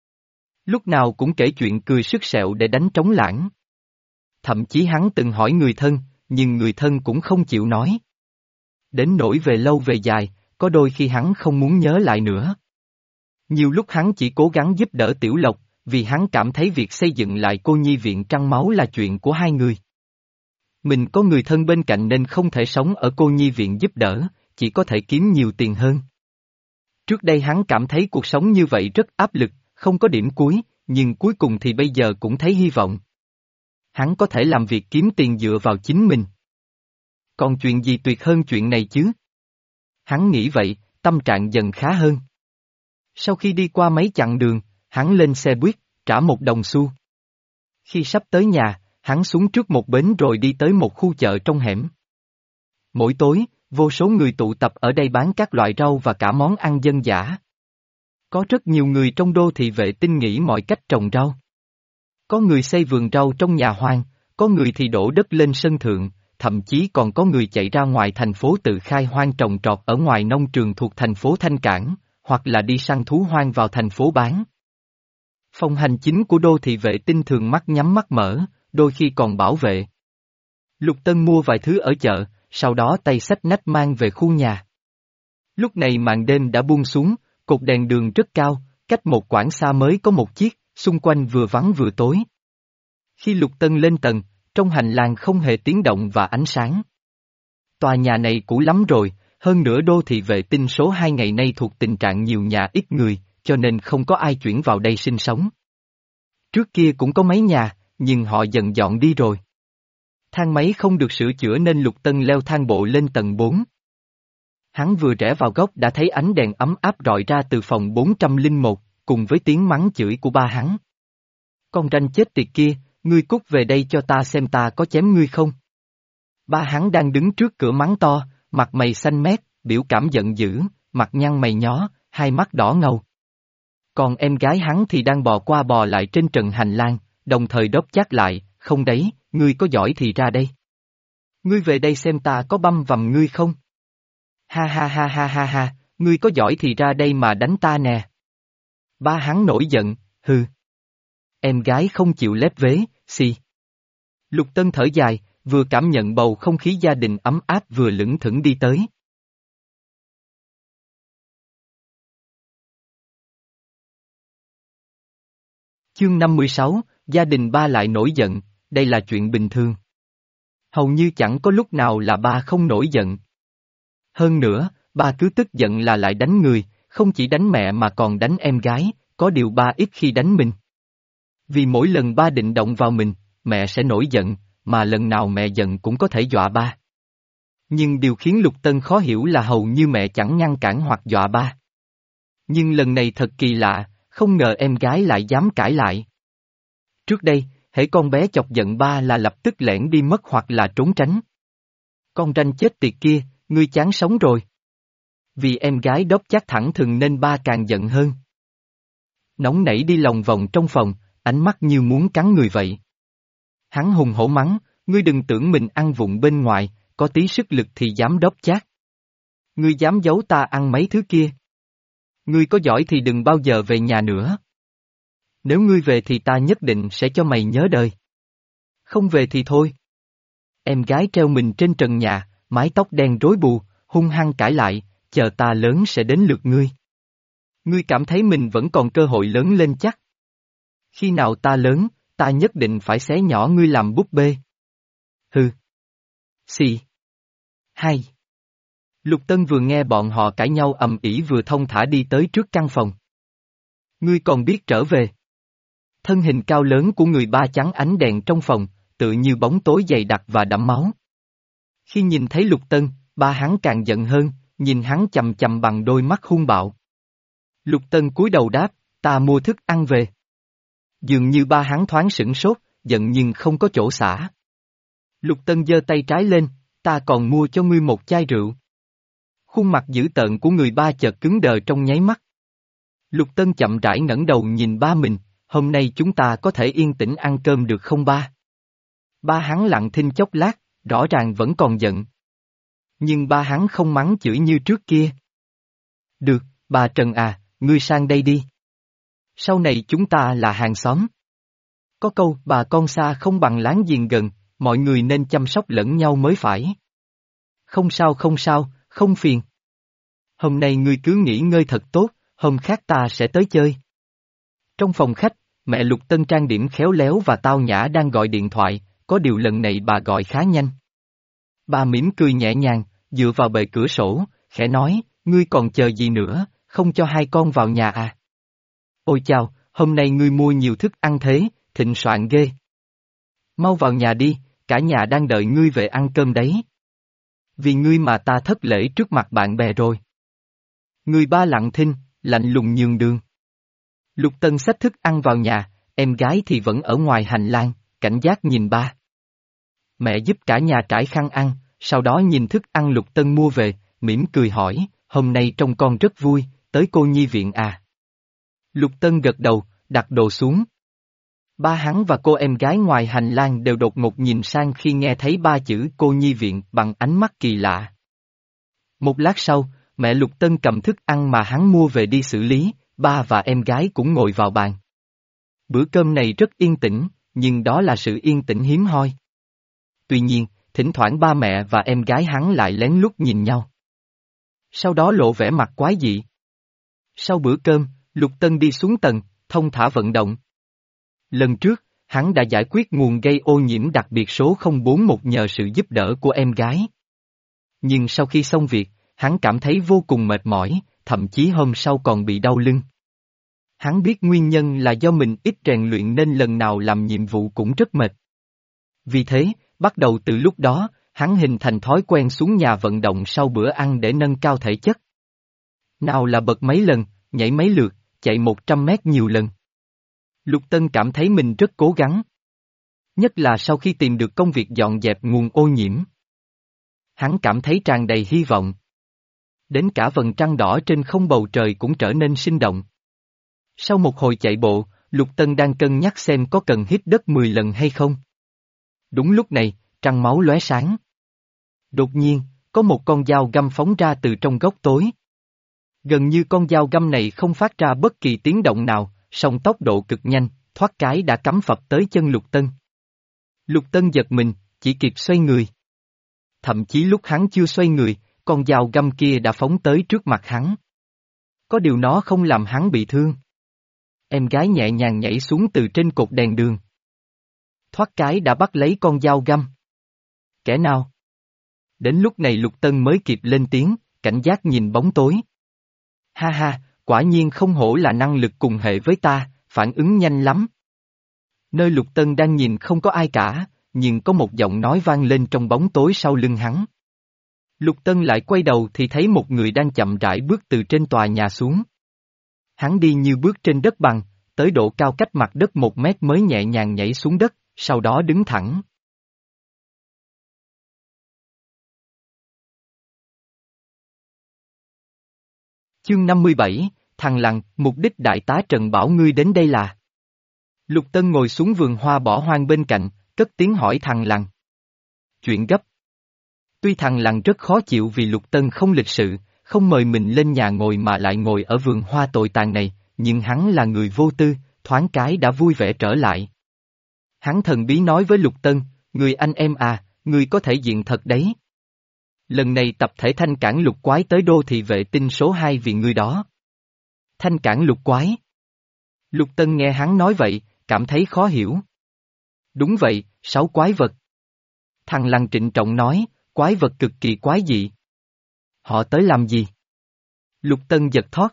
Lúc nào cũng kể chuyện cười sứt sẹo để đánh trống lãng. Thậm chí hắn từng hỏi người thân, nhưng người thân cũng không chịu nói. Đến nỗi về lâu về dài, có đôi khi hắn không muốn nhớ lại nữa. Nhiều lúc hắn chỉ cố gắng giúp đỡ Tiểu Lộc, vì hắn cảm thấy việc xây dựng lại cô nhi viện Trăng Máu là chuyện của hai người. Mình có người thân bên cạnh nên không thể sống ở cô nhi viện giúp đỡ, chỉ có thể kiếm nhiều tiền hơn. Trước đây hắn cảm thấy cuộc sống như vậy rất áp lực, không có điểm cuối, nhưng cuối cùng thì bây giờ cũng thấy hy vọng. Hắn có thể làm việc kiếm tiền dựa vào chính mình. Còn chuyện gì tuyệt hơn chuyện này chứ? Hắn nghĩ vậy, tâm trạng dần khá hơn. Sau khi đi qua mấy chặng đường, hắn lên xe buýt, trả một đồng xu. Khi sắp tới nhà, hắn xuống trước một bến rồi đi tới một khu chợ trong hẻm. Mỗi tối, vô số người tụ tập ở đây bán các loại rau và cả món ăn dân dã. Có rất nhiều người trong đô thị vệ tinh nghĩ mọi cách trồng rau. Có người xây vườn rau trong nhà hoang, có người thì đổ đất lên sân thượng, thậm chí còn có người chạy ra ngoài thành phố tự khai hoang trồng trọt ở ngoài nông trường thuộc thành phố Thanh Cảng, hoặc là đi săn thú hoang vào thành phố bán. Phòng hành chính của đô thị vệ tinh thường mắt nhắm mắt mở, đôi khi còn bảo vệ. Lục Tân mua vài thứ ở chợ, sau đó tay xách nách mang về khu nhà. Lúc này màn đêm đã buông xuống, cột đèn đường rất cao, cách một quãng xa mới có một chiếc, xung quanh vừa vắng vừa tối. Khi Lục Tân lên tầng, trong hành lang không hề tiếng động và ánh sáng. Tòa nhà này cũ lắm rồi, hơn nữa đô thị vệ tinh số hai ngày nay thuộc tình trạng nhiều nhà ít người, cho nên không có ai chuyển vào đây sinh sống. Trước kia cũng có mấy nhà, nhưng họ dần dọn đi rồi. Thang máy không được sửa chữa nên Lục Tân leo thang bộ lên tầng bốn. Hắn vừa rẽ vào góc đã thấy ánh đèn ấm áp rọi ra từ phòng bốn trăm lẻ một, cùng với tiếng mắng chửi của ba hắn. Con ranh chết tiệt kia, ngươi cút về đây cho ta xem ta có chém ngươi không. Ba hắn đang đứng trước cửa mắng to, mặt mày xanh mét, biểu cảm giận dữ, mặt nhăn mày nhó, hai mắt đỏ ngầu. Còn em gái hắn thì đang bò qua bò lại trên trần hành lang, đồng thời đốc chát lại, không đấy, ngươi có giỏi thì ra đây. Ngươi về đây xem ta có băm vằm ngươi không? Ha ha ha ha ha ha, ngươi có giỏi thì ra đây mà đánh ta nè. Ba hắn nổi giận, hừ. Em gái không chịu lép vế, xì. Lục Tân thở dài, vừa cảm nhận bầu không khí gia đình ấm áp vừa lững thững đi tới. Chương năm mươi sáu, gia đình ba lại nổi giận, đây là chuyện bình thường. Hầu như chẳng có lúc nào là ba không nổi giận. Hơn nữa, ba cứ tức giận là lại đánh người, không chỉ đánh mẹ mà còn đánh em gái, có điều ba ít khi đánh mình. Vì mỗi lần ba định động vào mình, mẹ sẽ nổi giận, mà lần nào mẹ giận cũng có thể dọa ba. Nhưng điều khiến Lục Tân khó hiểu là hầu như mẹ chẳng ngăn cản hoặc dọa ba. Nhưng lần này thật kỳ lạ, không ngờ em gái lại dám cãi lại. Trước đây, hễ con bé chọc giận ba là lập tức lẻn đi mất hoặc là trốn tránh. Con ranh chết tiệt kia, ngươi chán sống rồi. Vì em gái đốc chát thẳng thừng nên ba càng giận hơn. Nóng nảy đi lòng vòng trong phòng, ánh mắt như muốn cắn người vậy. Hắn hùng hổ mắng, ngươi đừng tưởng mình ăn vụng bên ngoài, có tí sức lực thì dám đốc chát. Ngươi dám giấu ta ăn mấy thứ kia. Ngươi có giỏi thì đừng bao giờ về nhà nữa. Nếu ngươi về thì ta nhất định sẽ cho mày nhớ đời. Không về thì thôi. Em gái treo mình trên trần nhà, mái tóc đen rối bù, hung hăng cãi lại, chờ ta lớn sẽ đến lượt ngươi. Ngươi cảm thấy mình vẫn còn cơ hội lớn lên chắc. Khi nào ta lớn, ta nhất định phải xé nhỏ ngươi làm búp bê. Hừ. Xì. Hai. Lục Tân vừa nghe bọn họ cãi nhau ầm ĩ vừa thông thả đi tới trước căn phòng. Ngươi còn biết trở về. Thân hình cao lớn của người ba chắn ánh đèn trong phòng, tự như bóng tối dày đặc và đẫm máu. Khi nhìn thấy Lục Tân, ba hắn càng giận hơn, nhìn hắn chầm chầm bằng đôi mắt hung bạo. Lục Tân cúi đầu đáp, ta mua thức ăn về. Dường như ba hắn thoáng sửng sốt, giận nhưng không có chỗ xả. Lục Tân giơ tay trái lên, ta còn mua cho ngươi một chai rượu. Khuôn mặt dữ tợn của người ba chợt cứng đờ trong nháy mắt. Lục Tân chậm rãi ngẩng đầu nhìn ba mình, hôm nay chúng ta có thể yên tĩnh ăn cơm được không ba? Ba hắn lặng thinh chốc lát, rõ ràng vẫn còn giận. Nhưng ba hắn không mắng chửi như trước kia. Được, bà Trần à, ngươi sang đây đi. Sau này chúng ta là hàng xóm. Có câu bà con xa không bằng láng giềng gần, mọi người nên chăm sóc lẫn nhau mới phải. Không sao không sao, không phiền. Hôm nay ngươi cứ nghỉ ngơi thật tốt, hôm khác ta sẽ tới chơi. Trong phòng khách, mẹ Lục Tân trang điểm khéo léo và tao nhã đang gọi điện thoại, có điều lần này bà gọi khá nhanh. Bà mỉm cười nhẹ nhàng, dựa vào bệ cửa sổ, khẽ nói, ngươi còn chờ gì nữa, không cho hai con vào nhà à? Ôi chao, hôm nay ngươi mua nhiều thức ăn thế, thịnh soạn ghê. Mau vào nhà đi, cả nhà đang đợi ngươi về ăn cơm đấy. Vì ngươi mà ta thất lễ trước mặt bạn bè rồi. Người ba lặng thinh, lạnh lùng nhường đường. Lục Tân xách thức ăn vào nhà, em gái thì vẫn ở ngoài hành lang, cảnh giác nhìn ba. Mẹ giúp cả nhà trải khăn ăn, sau đó nhìn thức ăn Lục Tân mua về, mỉm cười hỏi, hôm nay trông con rất vui, tới cô nhi viện à? Lục Tân gật đầu, đặt đồ xuống. Ba hắn và cô em gái ngoài hành lang đều đột ngột nhìn sang khi nghe thấy ba chữ cô nhi viện bằng ánh mắt kỳ lạ. Một lát sau, mẹ Lục Tân cầm thức ăn mà hắn mua về đi xử lý, ba và em gái cũng ngồi vào bàn. Bữa cơm này rất yên tĩnh, nhưng đó là sự yên tĩnh hiếm hoi. Tuy nhiên, thỉnh thoảng ba mẹ và em gái hắn lại lén lút nhìn nhau. Sau đó lộ vẻ mặt quái dị. Sau bữa cơm, Lục Tân đi xuống tầng, thông thả vận động. Lần trước, hắn đã giải quyết nguồn gây ô nhiễm đặc biệt số không bốn một nhờ sự giúp đỡ của em gái. Nhưng sau khi xong việc, hắn cảm thấy vô cùng mệt mỏi, thậm chí hôm sau còn bị đau lưng. Hắn biết nguyên nhân là do mình ít rèn luyện nên lần nào làm nhiệm vụ cũng rất mệt. Vì thế, bắt đầu từ lúc đó, hắn hình thành thói quen xuống nhà vận động sau bữa ăn để nâng cao thể chất. Nào là bật mấy lần, nhảy mấy lượt, chạy một trăm mét nhiều lần. Lục Tân cảm thấy mình rất cố gắng. Nhất là sau khi tìm được công việc dọn dẹp nguồn ô nhiễm. Hắn cảm thấy tràn đầy hy vọng. Đến cả vầng trăng đỏ trên không bầu trời cũng trở nên sinh động. Sau một hồi chạy bộ, Lục Tân đang cân nhắc xem có cần hít đất mười lần hay không. Đúng lúc này, trăng máu lóe sáng. Đột nhiên, có một con dao găm phóng ra từ trong góc tối. Gần như con dao găm này không phát ra bất kỳ tiếng động nào, song tốc độ cực nhanh, thoát cái đã cắm phập tới chân Lục Tân. Lục Tân giật mình, chỉ kịp xoay người. Thậm chí lúc hắn chưa xoay người, con dao găm kia đã phóng tới trước mặt hắn. Có điều nó không làm hắn bị thương. Em gái nhẹ nhàng nhảy xuống từ trên cột đèn đường. Thoát cái đã bắt lấy con dao găm. Kẻ nào? Đến lúc này Lục Tân mới kịp lên tiếng, cảnh giác nhìn bóng tối. Ha ha, quả nhiên không hổ là năng lực cùng hệ với ta, phản ứng nhanh lắm. Nơi Lục Tân đang nhìn không có ai cả, nhưng có một giọng nói vang lên trong bóng tối sau lưng hắn. Lục Tân lại quay đầu thì thấy một người đang chậm rãi bước từ trên tòa nhà xuống. Hắn đi như bước trên đất bằng, tới độ cao cách mặt đất một mét mới nhẹ nhàng nhảy xuống đất, sau đó đứng thẳng. Chương năm mươi bảy, thằng Lằn, mục đích đại tá Trần bảo ngươi đến đây là. Lục Tân ngồi xuống vườn hoa bỏ hoang bên cạnh, cất tiếng hỏi thằng Lằn. Chuyện gấp. Tuy thằng Lằn rất khó chịu vì Lục Tân không lịch sự, không mời mình lên nhà ngồi mà lại ngồi ở vườn hoa tồi tàn này, nhưng hắn là người vô tư, thoáng cái đã vui vẻ trở lại. Hắn thần bí nói với Lục Tân, người anh em à, người có thể diện thật đấy. Lần này tập thể thanh cảng lục quái tới đô thị vệ tinh số hai vì người đó. Thanh cảng lục quái. Lục Tân nghe hắn nói vậy, cảm thấy khó hiểu. Đúng vậy, sáu quái vật. Thằng Lăng trịnh trọng nói, quái vật cực kỳ quái dị. Họ tới làm gì? Lục Tân giật thót.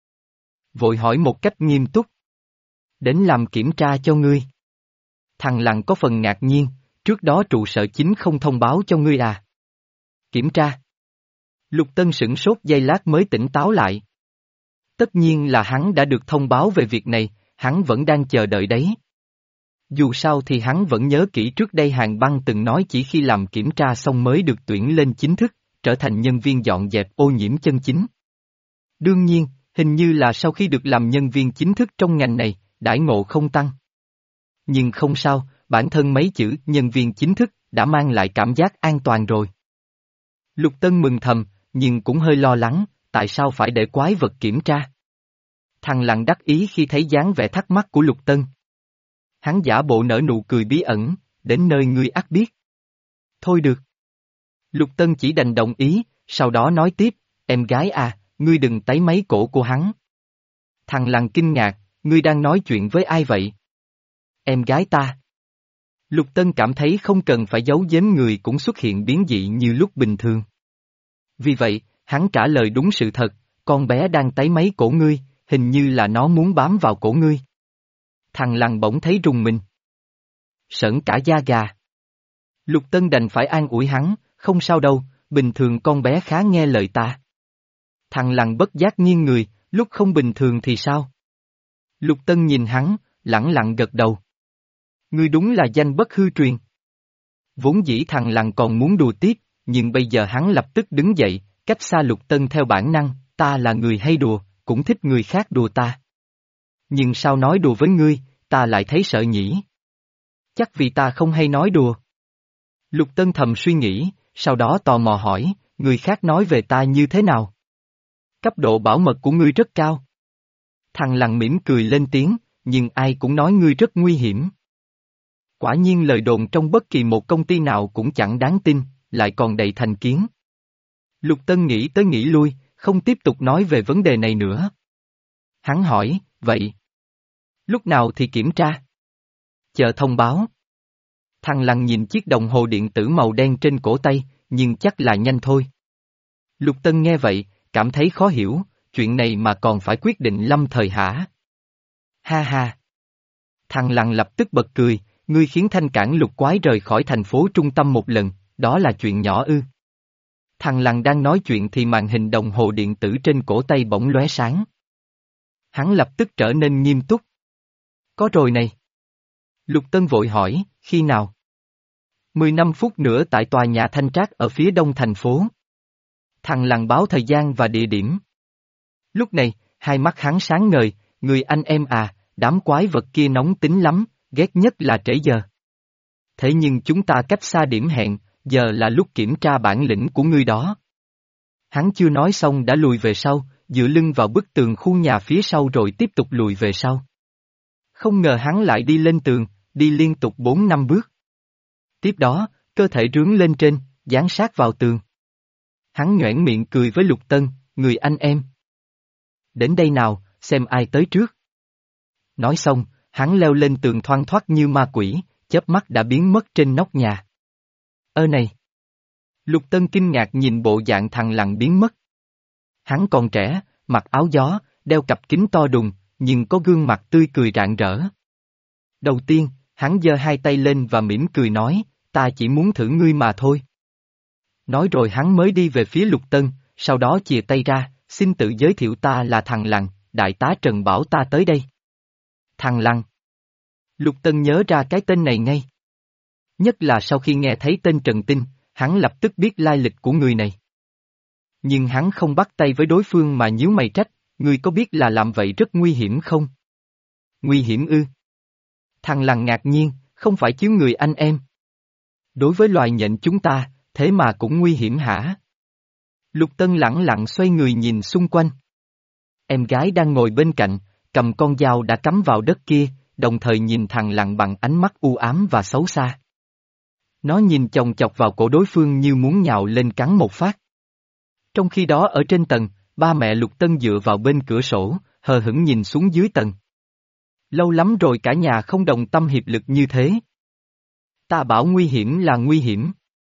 Vội hỏi một cách nghiêm túc. Đến làm kiểm tra cho ngươi. Thằng Lăng có phần ngạc nhiên, trước đó trụ sở chính không thông báo cho ngươi à? Kiểm tra. Lục Tân sửng sốt giây lát mới tỉnh táo lại. Tất nhiên là hắn đã được thông báo về việc này, hắn vẫn đang chờ đợi đấy. Dù sao thì hắn vẫn nhớ kỹ trước đây Hàn Băng từng nói chỉ khi làm kiểm tra xong mới được tuyển lên chính thức, trở thành nhân viên dọn dẹp ô nhiễm chân chính. Đương nhiên, hình như là sau khi được làm nhân viên chính thức trong ngành này, đãi ngộ không tăng. Nhưng không sao, bản thân mấy chữ nhân viên chính thức đã mang lại cảm giác an toàn rồi. Lục Tân mừng thầm, nhưng cũng hơi lo lắng, tại sao phải để quái vật kiểm tra? Thằng Lăng đắc ý khi thấy dáng vẻ thắc mắc của Lục Tân. Hắn giả bộ nở nụ cười bí ẩn, đến nơi ngươi ắt biết. Thôi được. Lục Tân chỉ đành đồng ý, sau đó nói tiếp, em gái à, ngươi đừng tấy máy cổ của hắn. Thằng Lăng kinh ngạc, ngươi đang nói chuyện với ai vậy? Em gái ta. Lục Tân cảm thấy không cần phải giấu giếm người cũng xuất hiện biến dị như lúc bình thường. Vì vậy, hắn trả lời đúng sự thật, con bé đang tấy máy cổ ngươi, hình như là nó muốn bám vào cổ ngươi. Thằng Lăng bỗng thấy rùng mình. Sởn cả da gà. Lục Tân đành phải an ủi hắn, không sao đâu, bình thường con bé khá nghe lời ta. Thằng Lăng bất giác nghiêng người, lúc không bình thường thì sao? Lục Tân nhìn hắn, lẳng lặng gật đầu. Ngươi đúng là danh bất hư truyền. Vốn dĩ thằng Lăng còn muốn đùa tiếp, nhưng bây giờ hắn lập tức đứng dậy, cách xa Lục Tân theo bản năng, ta là người hay đùa, cũng thích người khác đùa ta. Nhưng sao nói đùa với ngươi, ta lại thấy sợ nhỉ? Chắc vì ta không hay nói đùa. Lục Tân thầm suy nghĩ, sau đó tò mò hỏi, người khác nói về ta như thế nào? Cấp độ bảo mật của ngươi rất cao. Thằng Lăng mỉm cười lên tiếng, nhưng ai cũng nói ngươi rất nguy hiểm. Quả nhiên lời đồn trong bất kỳ một công ty nào cũng chẳng đáng tin, lại còn đầy thành kiến. Lục Tân nghĩ tới nghĩ lui, không tiếp tục nói về vấn đề này nữa. Hắn hỏi, vậy? Lúc nào thì kiểm tra? Chờ thông báo. Thằng Lăng nhìn chiếc đồng hồ điện tử màu đen trên cổ tay, nhưng chắc là nhanh thôi. Lục Tân nghe vậy, cảm thấy khó hiểu, chuyện này mà còn phải quyết định lâm thời hả? Ha ha. Thằng Lăng lập tức bật cười, ngươi khiến Thanh Cảng Lục Quái rời khỏi thành phố trung tâm một lần, đó là chuyện nhỏ ư. Thằng Lăng đang nói chuyện thì màn hình đồng hồ điện tử trên cổ tay bỗng lóe sáng. Hắn lập tức trở nên nghiêm túc. Có rồi này. Lục Tân vội hỏi, khi nào? Mười năm phút nữa tại tòa nhà Thanh Trác ở phía đông thành phố. Thằng Lăng báo thời gian và địa điểm. Lúc này, hai mắt hắn sáng ngời, người anh em à, đám quái vật kia nóng tính lắm, ghét nhất là trễ giờ. Thế nhưng chúng ta cách xa điểm hẹn, giờ là lúc kiểm tra bản lĩnh của ngươi đó. Hắn chưa nói xong đã lùi về sau, dựa lưng vào bức tường khu nhà phía sau rồi tiếp tục lùi về sau. Không ngờ hắn lại đi lên tường, đi liên tục bốn năm bước. Tiếp đó, cơ thể rướn lên trên, dán sát vào tường. Hắn nhoẻn miệng cười với Lục Tân, người anh em. Đến đây nào, xem ai tới trước. Nói xong, hắn leo lên tường thoăn thoắt như ma quỷ, chớp mắt đã biến mất trên nóc nhà. Ơ này! Lục Tân kinh ngạc nhìn bộ dạng thằng Lăng biến mất. Hắn còn trẻ, mặc áo gió, đeo cặp kính to đùng, nhưng có gương mặt tươi cười rạng rỡ. Đầu tiên, hắn giơ hai tay lên và mỉm cười nói, ta chỉ muốn thử ngươi mà thôi. Nói rồi hắn mới đi về phía Lục Tân, sau đó chìa tay ra, xin tự giới thiệu ta là thằng Lăng, đại tá Trần bảo ta tới đây. Thằng Lăng. Lục Tân nhớ ra cái tên này ngay. Nhất là sau khi nghe thấy tên Trần Tinh, hắn lập tức biết lai lịch của người này. Nhưng hắn không bắt tay với đối phương mà nhíu mày trách, ngươi có biết là làm vậy rất nguy hiểm không? Nguy hiểm ư? Thằng Lăng ngạc nhiên, không phải chứ người anh em. Đối với loài nhện chúng ta, thế mà cũng nguy hiểm hả? Lục Tân lẳng lặng xoay người nhìn xung quanh. Em gái đang ngồi bên cạnh, cầm con dao đã cắm vào đất kia, đồng thời nhìn thằng Lăng bằng ánh mắt u ám và xấu xa. Nó nhìn chòng chọc vào cổ đối phương như muốn nhào lên cắn một phát. Trong khi đó ở trên tầng, ba mẹ Lục Tân dựa vào bên cửa sổ, hờ hững nhìn xuống dưới tầng. Lâu lắm rồi cả nhà không đồng tâm hiệp lực như thế. Ta bảo nguy hiểm là nguy hiểm.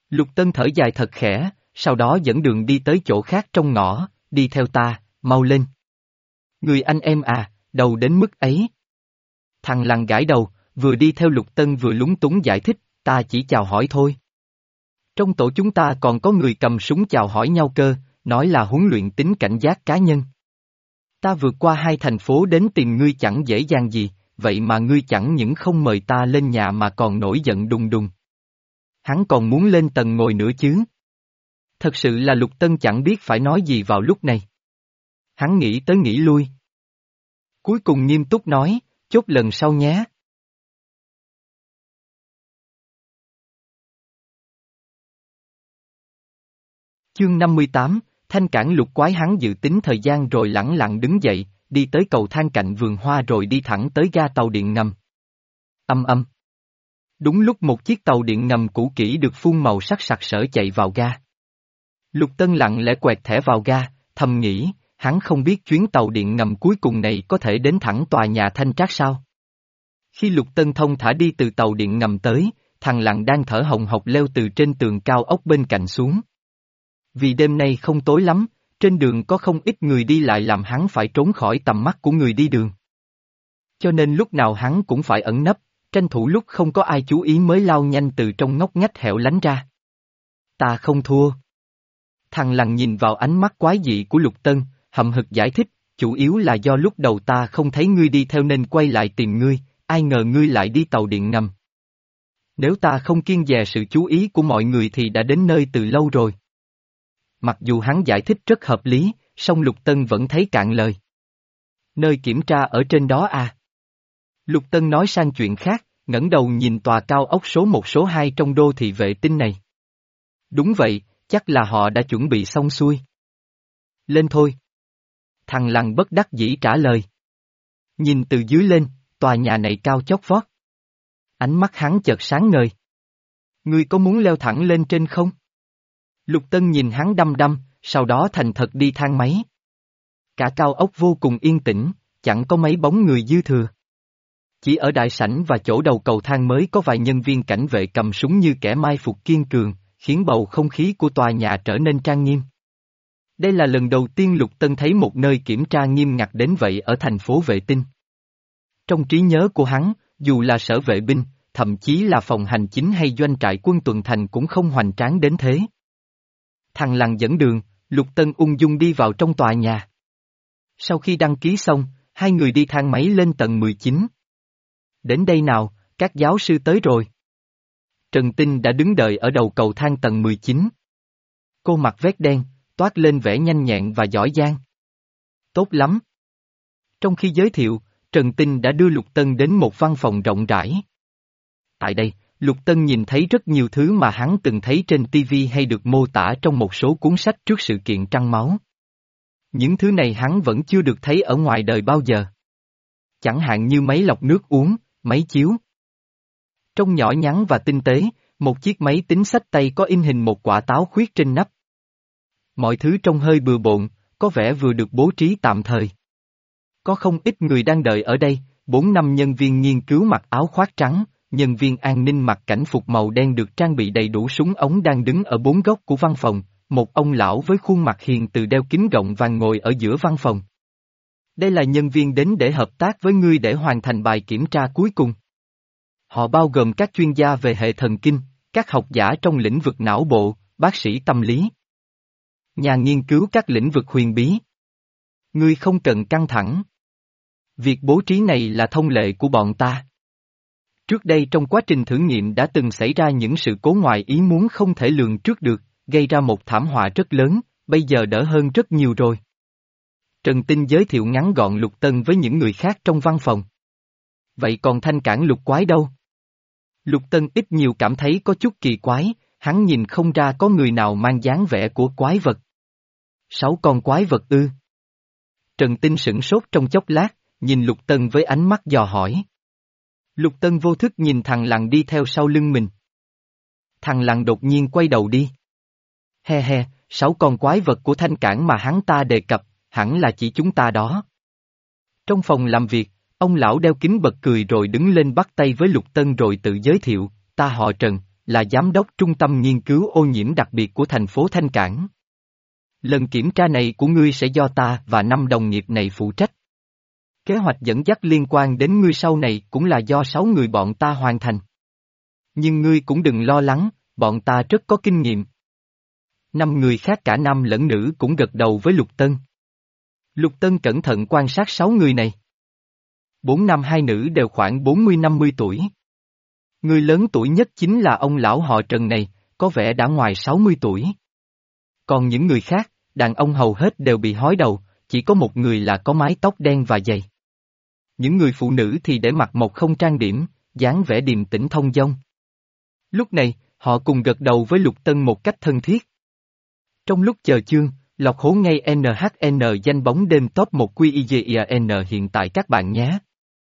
Lục Tân thở dài thật khẽ, sau đó dẫn đường đi tới chỗ khác trong ngõ, đi theo ta, mau lên. Người anh em à, đầu đến mức ấy. Thằng Lằn gãi đầu, vừa đi theo Lục Tân vừa lúng túng giải thích, ta chỉ chào hỏi thôi. Trong tổ chúng ta còn có người cầm súng chào hỏi nhau cơ, nói là huấn luyện tính cảnh giác cá nhân. Ta vượt qua hai thành phố đến tìm ngươi chẳng dễ dàng gì, vậy mà ngươi chẳng những không mời ta lên nhà mà còn nổi giận đùng đùng. Hắn còn muốn lên tầng ngồi nữa chứ. Thật sự là Lục Tân chẳng biết phải nói gì vào lúc này. Hắn nghĩ tới nghĩ lui. Cuối cùng nghiêm túc nói, chốt lần sau nhé. Chương năm mươi tám, thanh cản lục quái. Hắn dự tính thời gian rồi lẳng lặng đứng dậy, đi tới cầu thang cạnh vườn hoa rồi đi thẳng tới ga tàu điện ngầm. Âm âm. Đúng lúc một chiếc tàu điện ngầm cũ kỹ được phun màu sắc sặc sỡ chạy vào ga. Lục Tân lặng lẽ quẹt thẻ vào ga, thầm nghĩ, hắn không biết chuyến tàu điện ngầm cuối cùng này có thể đến thẳng tòa nhà Thanh Trác sao. Khi Lục Tân thông thả đi từ tàu điện ngầm tới, thằng Lặng đang thở hồng hộc leo từ trên tường cao ốc bên cạnh xuống. Vì đêm nay không tối lắm, trên đường có không ít người đi lại làm hắn phải trốn khỏi tầm mắt của người đi đường. Cho nên lúc nào hắn cũng phải ẩn nấp, tranh thủ lúc không có ai chú ý mới lao nhanh từ trong ngóc ngách hẻo lánh ra. Ta không thua. Thằng Lằn nhìn vào ánh mắt quái dị của Lục Tân, hậm hực giải thích, chủ yếu là do lúc đầu ta không thấy ngươi đi theo nên quay lại tìm ngươi, ai ngờ ngươi lại đi tàu điện ngầm. Nếu ta không kiêng dè sự chú ý của mọi người thì đã đến nơi từ lâu rồi. Mặc dù hắn giải thích rất hợp lý, song Lục Tân vẫn thấy cạn lời. Nơi kiểm tra ở trên đó à? Lục Tân nói sang chuyện khác, ngẩng đầu nhìn tòa cao ốc số một số hai trong đô thị vệ tinh này. Đúng vậy, chắc là họ đã chuẩn bị xong xuôi. Lên thôi. Thằng Lằn bất đắc dĩ trả lời. Nhìn từ dưới lên, tòa nhà này cao chót vót. Ánh mắt hắn chợt sáng ngời. Ngươi có muốn leo thẳng lên trên không? Lục Tân nhìn hắn đăm đăm, sau đó thành thật đi thang máy. Cả cao ốc vô cùng yên tĩnh, chẳng có mấy bóng người dư thừa. Chỉ ở đại sảnh và chỗ đầu cầu thang mới có vài nhân viên cảnh vệ cầm súng như kẻ mai phục kiên cường, khiến bầu không khí của tòa nhà trở nên trang nghiêm. Đây là lần đầu tiên Lục Tân thấy một nơi kiểm tra nghiêm ngặt đến vậy ở thành phố vệ tinh. Trong trí nhớ của hắn, dù là sở vệ binh, thậm chí là phòng hành chính hay doanh trại quân tuần thành cũng không hoành tráng đến thế. Thằng Lằn dẫn đường, Lục Tân ung dung đi vào trong tòa nhà. Sau khi đăng ký xong, hai người đi thang máy lên tầng mười chín. Đến đây nào, các giáo sư tới rồi. Trần Tinh đã đứng đợi ở đầu cầu thang tầng mười chín. Cô mặc vest đen, toát lên vẻ nhanh nhẹn và giỏi giang. Tốt lắm. Trong khi giới thiệu, Trần Tinh đã đưa Lục Tân đến một văn phòng rộng rãi. Tại đây, Lục Tân nhìn thấy rất nhiều thứ mà hắn từng thấy trên ti vi hay được mô tả trong một số cuốn sách trước sự kiện trăng máu. Những thứ này hắn vẫn chưa được thấy ở ngoài đời bao giờ. Chẳng hạn như máy lọc nước uống, máy chiếu. Trong nhỏ nhắn và tinh tế, một chiếc máy tính xách tay có in hình một quả táo khuyết trên nắp. Mọi thứ trông hơi bừa bộn, có vẻ vừa được bố trí tạm thời. Có không ít người đang đợi ở đây, bốn năm nhân viên nghiên cứu mặc áo khoác trắng, nhân viên an ninh mặc cảnh phục màu đen được trang bị đầy đủ súng ống đang đứng ở bốn góc của văn phòng, một ông lão với khuôn mặt hiền từ đeo kính gọng vàng ngồi ở giữa văn phòng. Đây là nhân viên đến để hợp tác với ngươi để hoàn thành bài kiểm tra cuối cùng. Họ bao gồm các chuyên gia về hệ thần kinh, các học giả trong lĩnh vực não bộ, bác sĩ tâm lý, nhà nghiên cứu các lĩnh vực huyền bí. Ngươi không cần căng thẳng. Việc bố trí này là thông lệ của bọn ta. Trước đây trong quá trình thử nghiệm đã từng xảy ra những sự cố ngoài ý muốn không thể lường trước được, gây ra một thảm họa rất lớn, bây giờ đỡ hơn rất nhiều rồi. Trần Tinh giới thiệu ngắn gọn Lục Tân với những người khác trong văn phòng. Vậy còn thanh cản lục quái đâu? Lục Tân ít nhiều cảm thấy có chút kỳ quái, hắn nhìn không ra có người nào mang dáng vẻ của quái vật. Sáu con quái vật ư? Trần Tinh sửng sốt trong chốc lát, nhìn Lục Tân với ánh mắt dò hỏi. Lục Tân vô thức nhìn thằng Lằn đi theo sau lưng mình. Thằng Lằn đột nhiên quay đầu đi. He he, sáu con quái vật của thanh cản mà hắn ta đề cập, hẳn là chỉ chúng ta đó. Trong phòng làm việc, ông lão đeo kính bật cười rồi đứng lên bắt tay với Lục Tân rồi tự giới thiệu, ta họ Trần, là giám đốc trung tâm nghiên cứu ô nhiễm đặc biệt của thành phố Thanh Cảng. Lần kiểm tra này của ngươi sẽ do ta và năm đồng nghiệp này phụ trách. Kế hoạch dẫn dắt liên quan đến ngươi sau này cũng là do sáu người bọn ta hoàn thành. Nhưng ngươi cũng đừng lo lắng, bọn ta rất có kinh nghiệm. Năm người khác cả nam lẫn nữ cũng gật đầu với Lục Tân. Lục Tân cẩn thận quan sát sáu người này. Bốn nam hai nữ đều khoảng bốn mươi năm mươi tuổi. Người lớn tuổi nhất chính là ông lão họ Trần này, có vẻ đã ngoài sáu mươi tuổi. Còn những người khác, đàn ông hầu hết đều bị hói đầu, chỉ có một người là có mái tóc đen và dày. Những người phụ nữ thì để mặt mộc không trang điểm, dáng vẻ điềm tĩnh thông dong. Lúc này, họ cùng gật đầu với Lục Tân một cách thân thiết. Trong lúc chờ chương, lọc hố ngay en hát en danh bóng đêm top một quy i giê i en hiện tại các bạn nhé.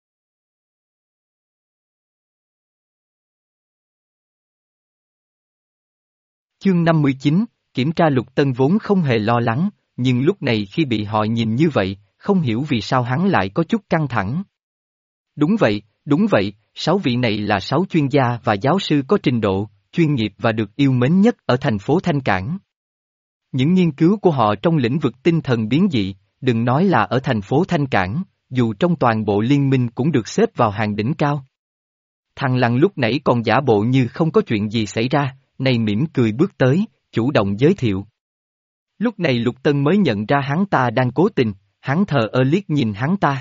Chương năm mươi chín, kiểm tra Lục Tân vốn không hề lo lắng, nhưng lúc này khi bị họ nhìn như vậy, không hiểu vì sao hắn lại có chút căng thẳng. Đúng vậy, đúng vậy, sáu vị này là sáu chuyên gia và giáo sư có trình độ, chuyên nghiệp và được yêu mến nhất ở thành phố Thanh Cảng. Những nghiên cứu của họ trong lĩnh vực tinh thần biến dị, đừng nói là ở thành phố Thanh Cảng, dù trong toàn bộ liên minh cũng được xếp vào hàng đỉnh cao. Thằng Lăng lúc nãy còn giả bộ như không có chuyện gì xảy ra, này mỉm cười bước tới, chủ động giới thiệu. Lúc này Lục Tân mới nhận ra hắn ta đang cố tình, hắn thờ ơ liếc nhìn hắn ta.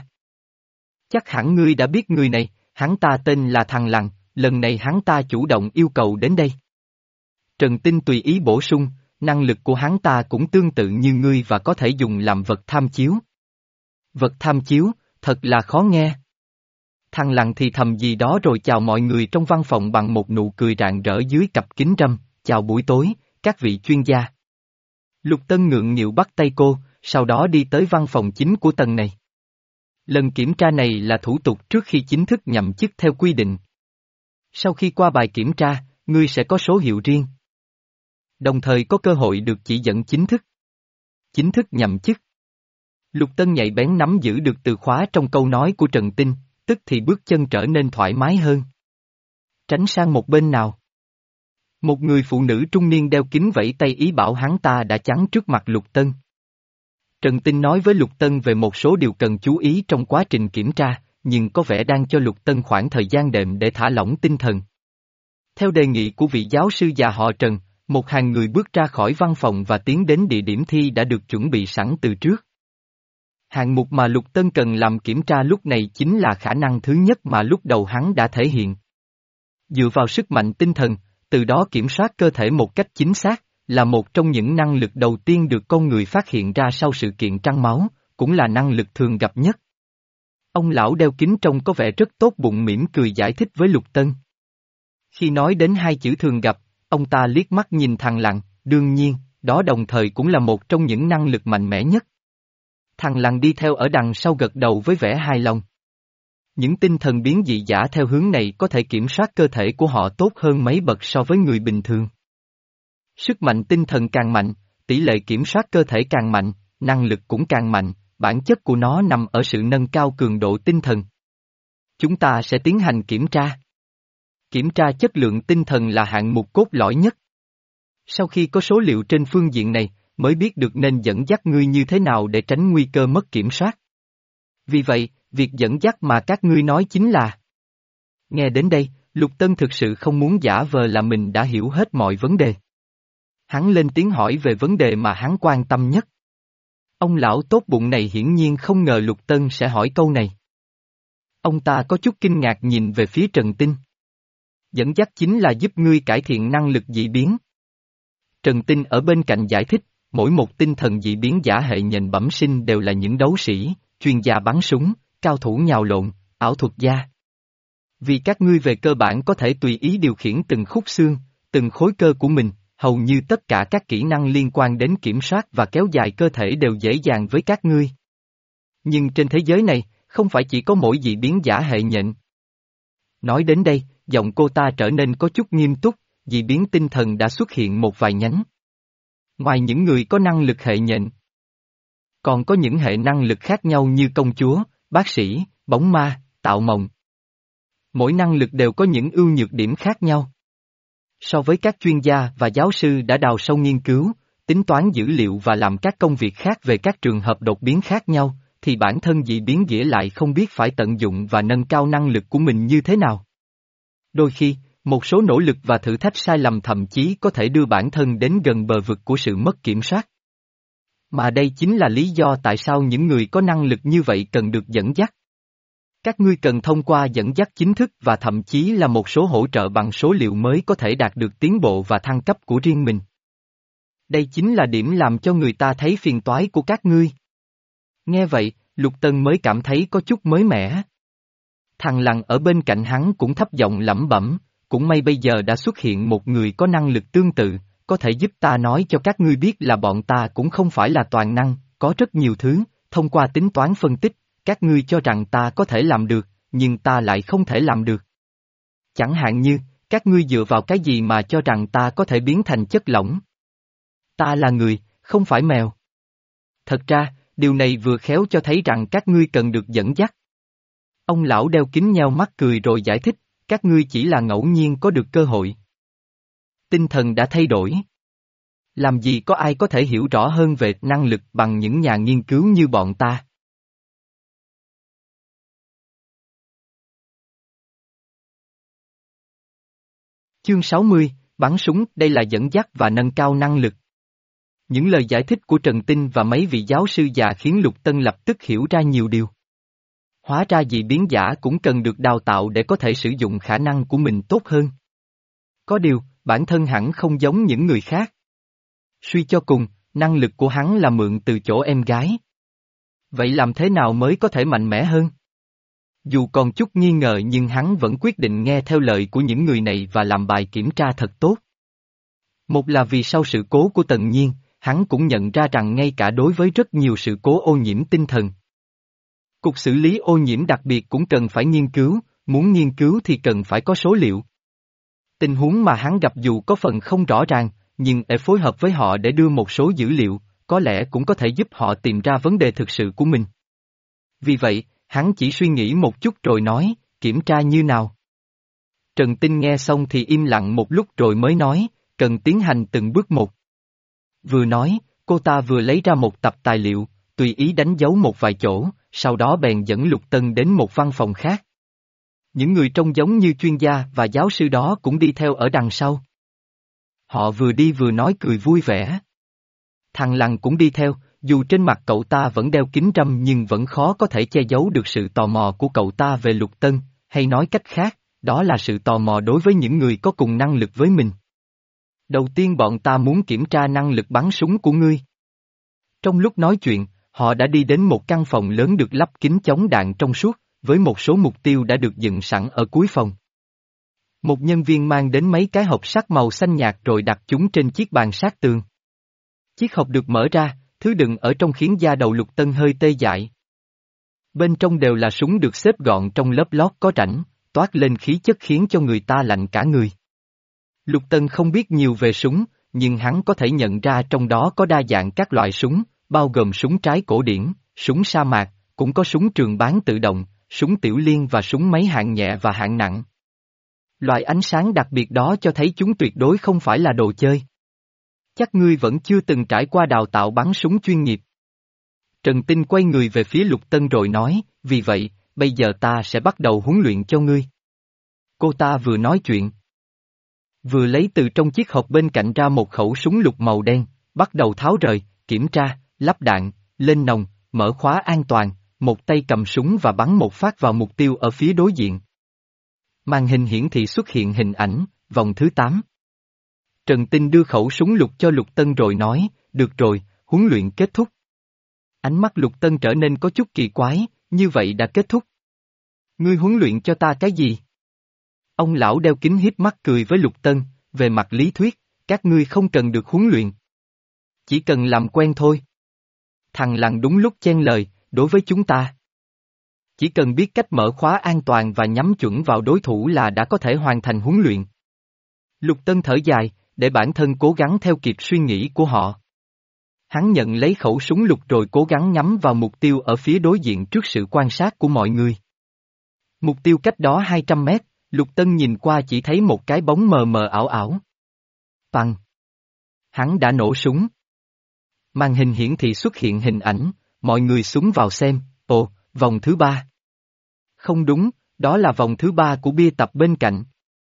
Chắc hẳn ngươi đã biết người này, hắn ta tên là Thằng Lăng, lần này hắn ta chủ động yêu cầu đến đây. Trần Tinh tùy ý bổ sung, năng lực của hắn ta cũng tương tự như ngươi và có thể dùng làm vật tham chiếu. Vật tham chiếu, thật là khó nghe. Thằng Lăng thì thầm gì đó rồi chào mọi người trong văn phòng bằng một nụ cười rạng rỡ dưới cặp kính râm, chào buổi tối, các vị chuyên gia. Lục Tân ngượng nghịu bắt tay cô, sau đó đi tới văn phòng chính của tầng này. Lần kiểm tra này là thủ tục trước khi chính thức nhậm chức theo quy định. Sau khi qua bài kiểm tra, ngươi sẽ có số hiệu riêng. Đồng thời có cơ hội được chỉ dẫn chính thức. Chính thức nhậm chức. Lục Tân nhạy bén nắm giữ được từ khóa trong câu nói của Trần Tinh, tức thì bước chân trở nên thoải mái hơn. Tránh sang một bên nào. Một người phụ nữ trung niên đeo kính vẫy tay ý bảo hắn ta đã chắn trước mặt Lục Tân. Trần Tinh nói với Lục Tân về một số điều cần chú ý trong quá trình kiểm tra, nhưng có vẻ đang cho Lục Tân khoảng thời gian đệm để thả lỏng tinh thần. Theo đề nghị của vị giáo sư già họ Trần, một hàng người bước ra khỏi văn phòng và tiến đến địa điểm thi đã được chuẩn bị sẵn từ trước. Hạng mục mà Lục Tân cần làm kiểm tra lúc này chính là khả năng thứ nhất mà lúc đầu hắn đã thể hiện. Dựa vào sức mạnh tinh thần, từ đó kiểm soát cơ thể một cách chính xác, là một trong những năng lực đầu tiên được con người phát hiện ra sau sự kiện trăng máu, cũng là năng lực thường gặp nhất. Ông lão đeo kính trông có vẻ rất tốt bụng mỉm cười giải thích với Lục Tân. Khi nói đến hai chữ thường gặp, ông ta liếc mắt nhìn Thằng Lăng, đương nhiên, đó đồng thời cũng là một trong những năng lực mạnh mẽ nhất. Thằng Lăng đi theo ở đằng sau gật đầu với vẻ hài lòng. Những tinh thần biến dị giả theo hướng này có thể kiểm soát cơ thể của họ tốt hơn mấy bậc so với người bình thường. Sức mạnh tinh thần càng mạnh, tỷ lệ kiểm soát cơ thể càng mạnh, năng lực cũng càng mạnh, bản chất của nó nằm ở sự nâng cao cường độ tinh thần. Chúng ta sẽ tiến hành kiểm tra. Kiểm tra chất lượng tinh thần là hạng mục cốt lõi nhất. Sau khi có số liệu trên phương diện này, mới biết được nên dẫn dắt ngươi như thế nào để tránh nguy cơ mất kiểm soát. Vì vậy, việc dẫn dắt mà các ngươi nói chính là... Nghe đến đây, Lục Tân thực sự không muốn giả vờ là mình đã hiểu hết mọi vấn đề. Hắn lên tiếng hỏi về vấn đề mà hắn quan tâm nhất. Ông lão tốt bụng này hiển nhiên không ngờ Lục Tân sẽ hỏi câu này. Ông ta có chút kinh ngạc nhìn về phía Trần Tinh. Dẫn dắt chính là giúp ngươi cải thiện năng lực dị biến. Trần Tinh ở bên cạnh giải thích, mỗi một tinh thần dị biến giả hệ nhện bẩm sinh đều là những đấu sĩ, chuyên gia bắn súng, cao thủ nhào lộn, ảo thuật gia. Vì các ngươi về cơ bản có thể tùy ý điều khiển từng khúc xương, từng khối cơ của mình, hầu như tất cả các kỹ năng liên quan đến kiểm soát và kéo dài cơ thể đều dễ dàng với các ngươi. Nhưng trên thế giới này, không phải chỉ có mỗi dị biến giả hệ nhện. Nói đến đây, giọng cô ta trở nên có chút nghiêm túc, dị biến tinh thần đã xuất hiện một vài nhánh. Ngoài những người có năng lực hệ nhện, còn có những hệ năng lực khác nhau như công chúa, bác sĩ, bóng ma, tạo mộng. Mỗi năng lực đều có những ưu nhược điểm khác nhau. So với các chuyên gia và giáo sư đã đào sâu nghiên cứu, tính toán dữ liệu và làm các công việc khác về các trường hợp đột biến khác nhau, thì bản thân dị biến nghĩa lại không biết phải tận dụng và nâng cao năng lực của mình như thế nào. Đôi khi, một số nỗ lực và thử thách sai lầm thậm chí có thể đưa bản thân đến gần bờ vực của sự mất kiểm soát. Mà đây chính là lý do tại sao những người có năng lực như vậy cần được dẫn dắt. Các ngươi cần thông qua dẫn dắt chính thức và thậm chí là một số hỗ trợ bằng số liệu mới có thể đạt được tiến bộ và thăng cấp của riêng mình. Đây chính là điểm làm cho người ta thấy phiền toái của các ngươi. Nghe vậy, Lục Tân mới cảm thấy có chút mới mẻ. Thằng Lằn ở bên cạnh hắn cũng thấp giọng lẩm bẩm, cũng may bây giờ đã xuất hiện một người có năng lực tương tự, có thể giúp ta nói cho các ngươi biết là bọn ta cũng không phải là toàn năng, có rất nhiều thứ, thông qua tính toán phân tích, các ngươi cho rằng ta có thể làm được, nhưng ta lại không thể làm được. Chẳng hạn như, các ngươi dựa vào cái gì mà cho rằng ta có thể biến thành chất lỏng? Ta là người, không phải mèo. Thật ra, điều này vừa khéo cho thấy rằng các ngươi cần được dẫn dắt. Ông lão đeo kính nheo mắt cười rồi giải thích, các ngươi chỉ là ngẫu nhiên có được cơ hội. Tinh thần đã thay đổi. Làm gì có ai có thể hiểu rõ hơn về năng lực bằng những nhà nghiên cứu như bọn ta. Chương sáu mươi, bắn súng, đây là dẫn dắt và nâng cao năng lực. Những lời giải thích của Trần Tinh và mấy vị giáo sư già khiến Lục Tân lập tức hiểu ra nhiều điều. Hóa ra dị biến giả cũng cần được đào tạo để có thể sử dụng khả năng của mình tốt hơn. Có điều, bản thân hẳn không giống những người khác. Suy cho cùng, năng lực của hắn là mượn từ chỗ em gái. Vậy làm thế nào mới có thể mạnh mẽ hơn? Dù còn chút nghi ngờ nhưng hắn vẫn quyết định nghe theo lời của những người này và làm bài kiểm tra thật tốt. Một là vì sau sự cố của Tần Nhiên, hắn cũng nhận ra rằng ngay cả đối với rất nhiều sự cố ô nhiễm tinh thần, Cục xử lý ô nhiễm đặc biệt cũng cần phải nghiên cứu, muốn nghiên cứu thì cần phải có số liệu. Tình huống mà hắn gặp dù có phần không rõ ràng, nhưng để phối hợp với họ để đưa một số dữ liệu, có lẽ cũng có thể giúp họ tìm ra vấn đề thực sự của mình. Vì vậy, hắn chỉ suy nghĩ một chút rồi nói, kiểm tra như nào. Trần Tinh nghe xong thì im lặng một lúc rồi mới nói, cần tiến hành từng bước một. Vừa nói, cô ta vừa lấy ra một tập tài liệu, tùy ý đánh dấu một vài chỗ, sau đó bèn dẫn Lục Tân đến một văn phòng khác. Những người trông giống như chuyên gia và giáo sư đó cũng đi theo ở đằng sau. Họ vừa đi vừa nói cười vui vẻ. Thằng Lằn cũng đi theo, dù trên mặt cậu ta vẫn đeo kính râm nhưng vẫn khó có thể che giấu được sự tò mò của cậu ta về Lục Tân, hay nói cách khác, đó là sự tò mò đối với những người có cùng năng lực với mình. Đầu tiên bọn ta muốn kiểm tra năng lực bắn súng của ngươi. Trong lúc nói chuyện, họ đã đi đến một căn phòng lớn được lắp kính chống đạn trong suốt, với một số mục tiêu đã được dựng sẵn ở cuối phòng. Một nhân viên mang đến mấy cái hộp sắt màu xanh nhạt rồi đặt chúng trên chiếc bàn sát tường. Chiếc hộp được mở ra, thứ đựng ở trong khiến da đầu Lục Tân hơi tê dại. Bên trong đều là súng được xếp gọn trong lớp lót có rãnh, toát lên khí chất khiến cho người ta lạnh cả người. Lục Tân không biết nhiều về súng, nhưng hắn có thể nhận ra trong đó có đa dạng các loại súng, bao gồm súng trái cổ điển, súng sa mạc, cũng có súng trường bán tự động, súng tiểu liên và súng máy hạng nhẹ và hạng nặng. Loại ánh sáng đặc biệt đó cho thấy chúng tuyệt đối không phải là đồ chơi. Chắc ngươi vẫn chưa từng trải qua đào tạo bắn súng chuyên nghiệp. Trần Tinh quay người về phía Lục Tân rồi nói, vì vậy, bây giờ ta sẽ bắt đầu huấn luyện cho ngươi. Cô ta vừa nói chuyện, vừa lấy từ trong chiếc hộp bên cạnh ra một khẩu súng lục màu đen, bắt đầu tháo rời, kiểm tra, lắp đạn, lên nòng, mở khóa an toàn, một tay cầm súng và bắn một phát vào mục tiêu ở phía đối diện. Màn hình hiển thị xuất hiện hình ảnh, vòng thứ tám. Trần Tinh đưa khẩu súng lục cho Lục Tân rồi nói, được rồi, huấn luyện kết thúc. Ánh mắt Lục Tân trở nên có chút kỳ quái, như vậy đã kết thúc. Ngươi huấn luyện cho ta cái gì? Ông lão đeo kính hiếp mắt cười với Lục Tân, về mặt lý thuyết, các ngươi không cần được huấn luyện. Chỉ cần làm quen thôi. Thằng Lằn đúng lúc chen lời, đối với chúng ta. Chỉ cần biết cách mở khóa an toàn và nhắm chuẩn vào đối thủ là đã có thể hoàn thành huấn luyện. Lục Tân thở dài, để bản thân cố gắng theo kịp suy nghĩ của họ. Hắn nhận lấy khẩu súng lục rồi cố gắng nhắm vào mục tiêu ở phía đối diện trước sự quan sát của mọi người. Mục tiêu cách đó hai trăm mét, Lục Tân nhìn qua chỉ thấy một cái bóng mờ mờ ảo ảo. phăng. Hắn đã nổ súng. Màn hình hiển thị xuất hiện hình ảnh, mọi người súng vào xem, ồ, vòng thứ ba. Không đúng, đó là vòng thứ ba của bia tập bên cạnh.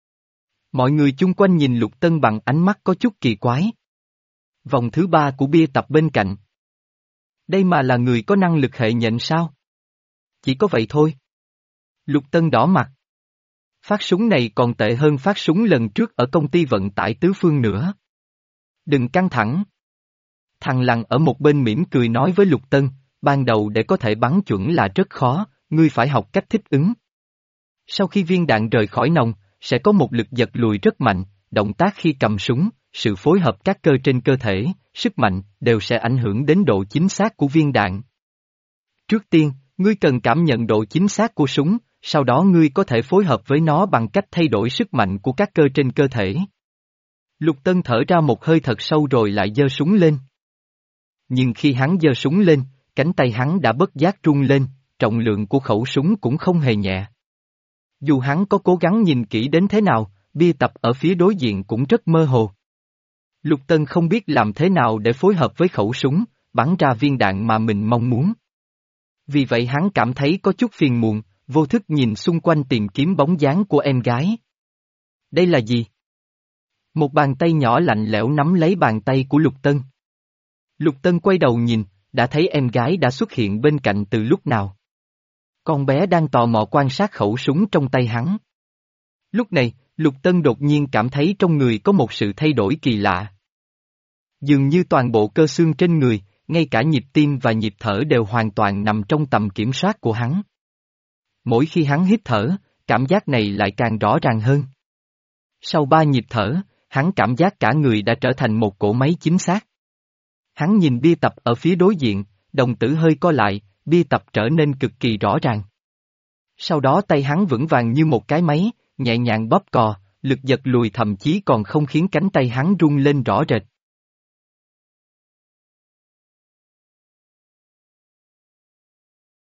Mọi người chung quanh nhìn Lục Tân bằng ánh mắt có chút kỳ quái. Vòng thứ ba của bia tập bên cạnh. Đây mà là người có năng lực hệ nhận sao? Chỉ có vậy thôi. Lục Tân đỏ mặt. Phát súng này còn tệ hơn phát súng lần trước ở công ty vận tải tứ phương nữa. Đừng căng thẳng. Thằng Lăng ở một bên mỉm cười nói với Lục Tân, ban đầu để có thể bắn chuẩn là rất khó, ngươi phải học cách thích ứng. Sau khi viên đạn rời khỏi nòng, sẽ có một lực giật lùi rất mạnh, động tác khi cầm súng, sự phối hợp các cơ trên cơ thể, sức mạnh, đều sẽ ảnh hưởng đến độ chính xác của viên đạn. Trước tiên, ngươi cần cảm nhận độ chính xác của súng, sau đó ngươi có thể phối hợp với nó bằng cách thay đổi sức mạnh của các cơ trên cơ thể. Lục Tân thở ra một hơi thật sâu rồi lại giơ súng lên. Nhưng khi hắn giơ súng lên, cánh tay hắn đã bất giác run lên, trọng lượng của khẩu súng cũng không hề nhẹ. Dù hắn có cố gắng nhìn kỹ đến thế nào, bia tập ở phía đối diện cũng rất mơ hồ. Lục Tân không biết làm thế nào để phối hợp với khẩu súng, bắn ra viên đạn mà mình mong muốn. Vì vậy hắn cảm thấy có chút phiền muộn, vô thức nhìn xung quanh tìm kiếm bóng dáng của em gái. Đây là gì? Một bàn tay nhỏ lạnh lẽo nắm lấy bàn tay của Lục Tân. Lục Tân quay đầu nhìn, đã thấy em gái đã xuất hiện bên cạnh từ lúc nào. Con bé đang tò mò quan sát khẩu súng trong tay hắn. Lúc này, Lục Tân đột nhiên cảm thấy trong người có một sự thay đổi kỳ lạ. Dường như toàn bộ cơ xương trên người, ngay cả nhịp tim và nhịp thở đều hoàn toàn nằm trong tầm kiểm soát của hắn. Mỗi khi hắn hít thở, cảm giác này lại càng rõ ràng hơn. Sau ba nhịp thở, hắn cảm giác cả người đã trở thành một cỗ máy chính xác. Hắn nhìn bia tập ở phía đối diện, đồng tử hơi co lại, bia tập trở nên cực kỳ rõ ràng. Sau đó tay hắn vững vàng như một cái máy, nhẹ nhàng bóp cò, lực giật lùi thậm chí còn không khiến cánh tay hắn rung lên rõ rệt.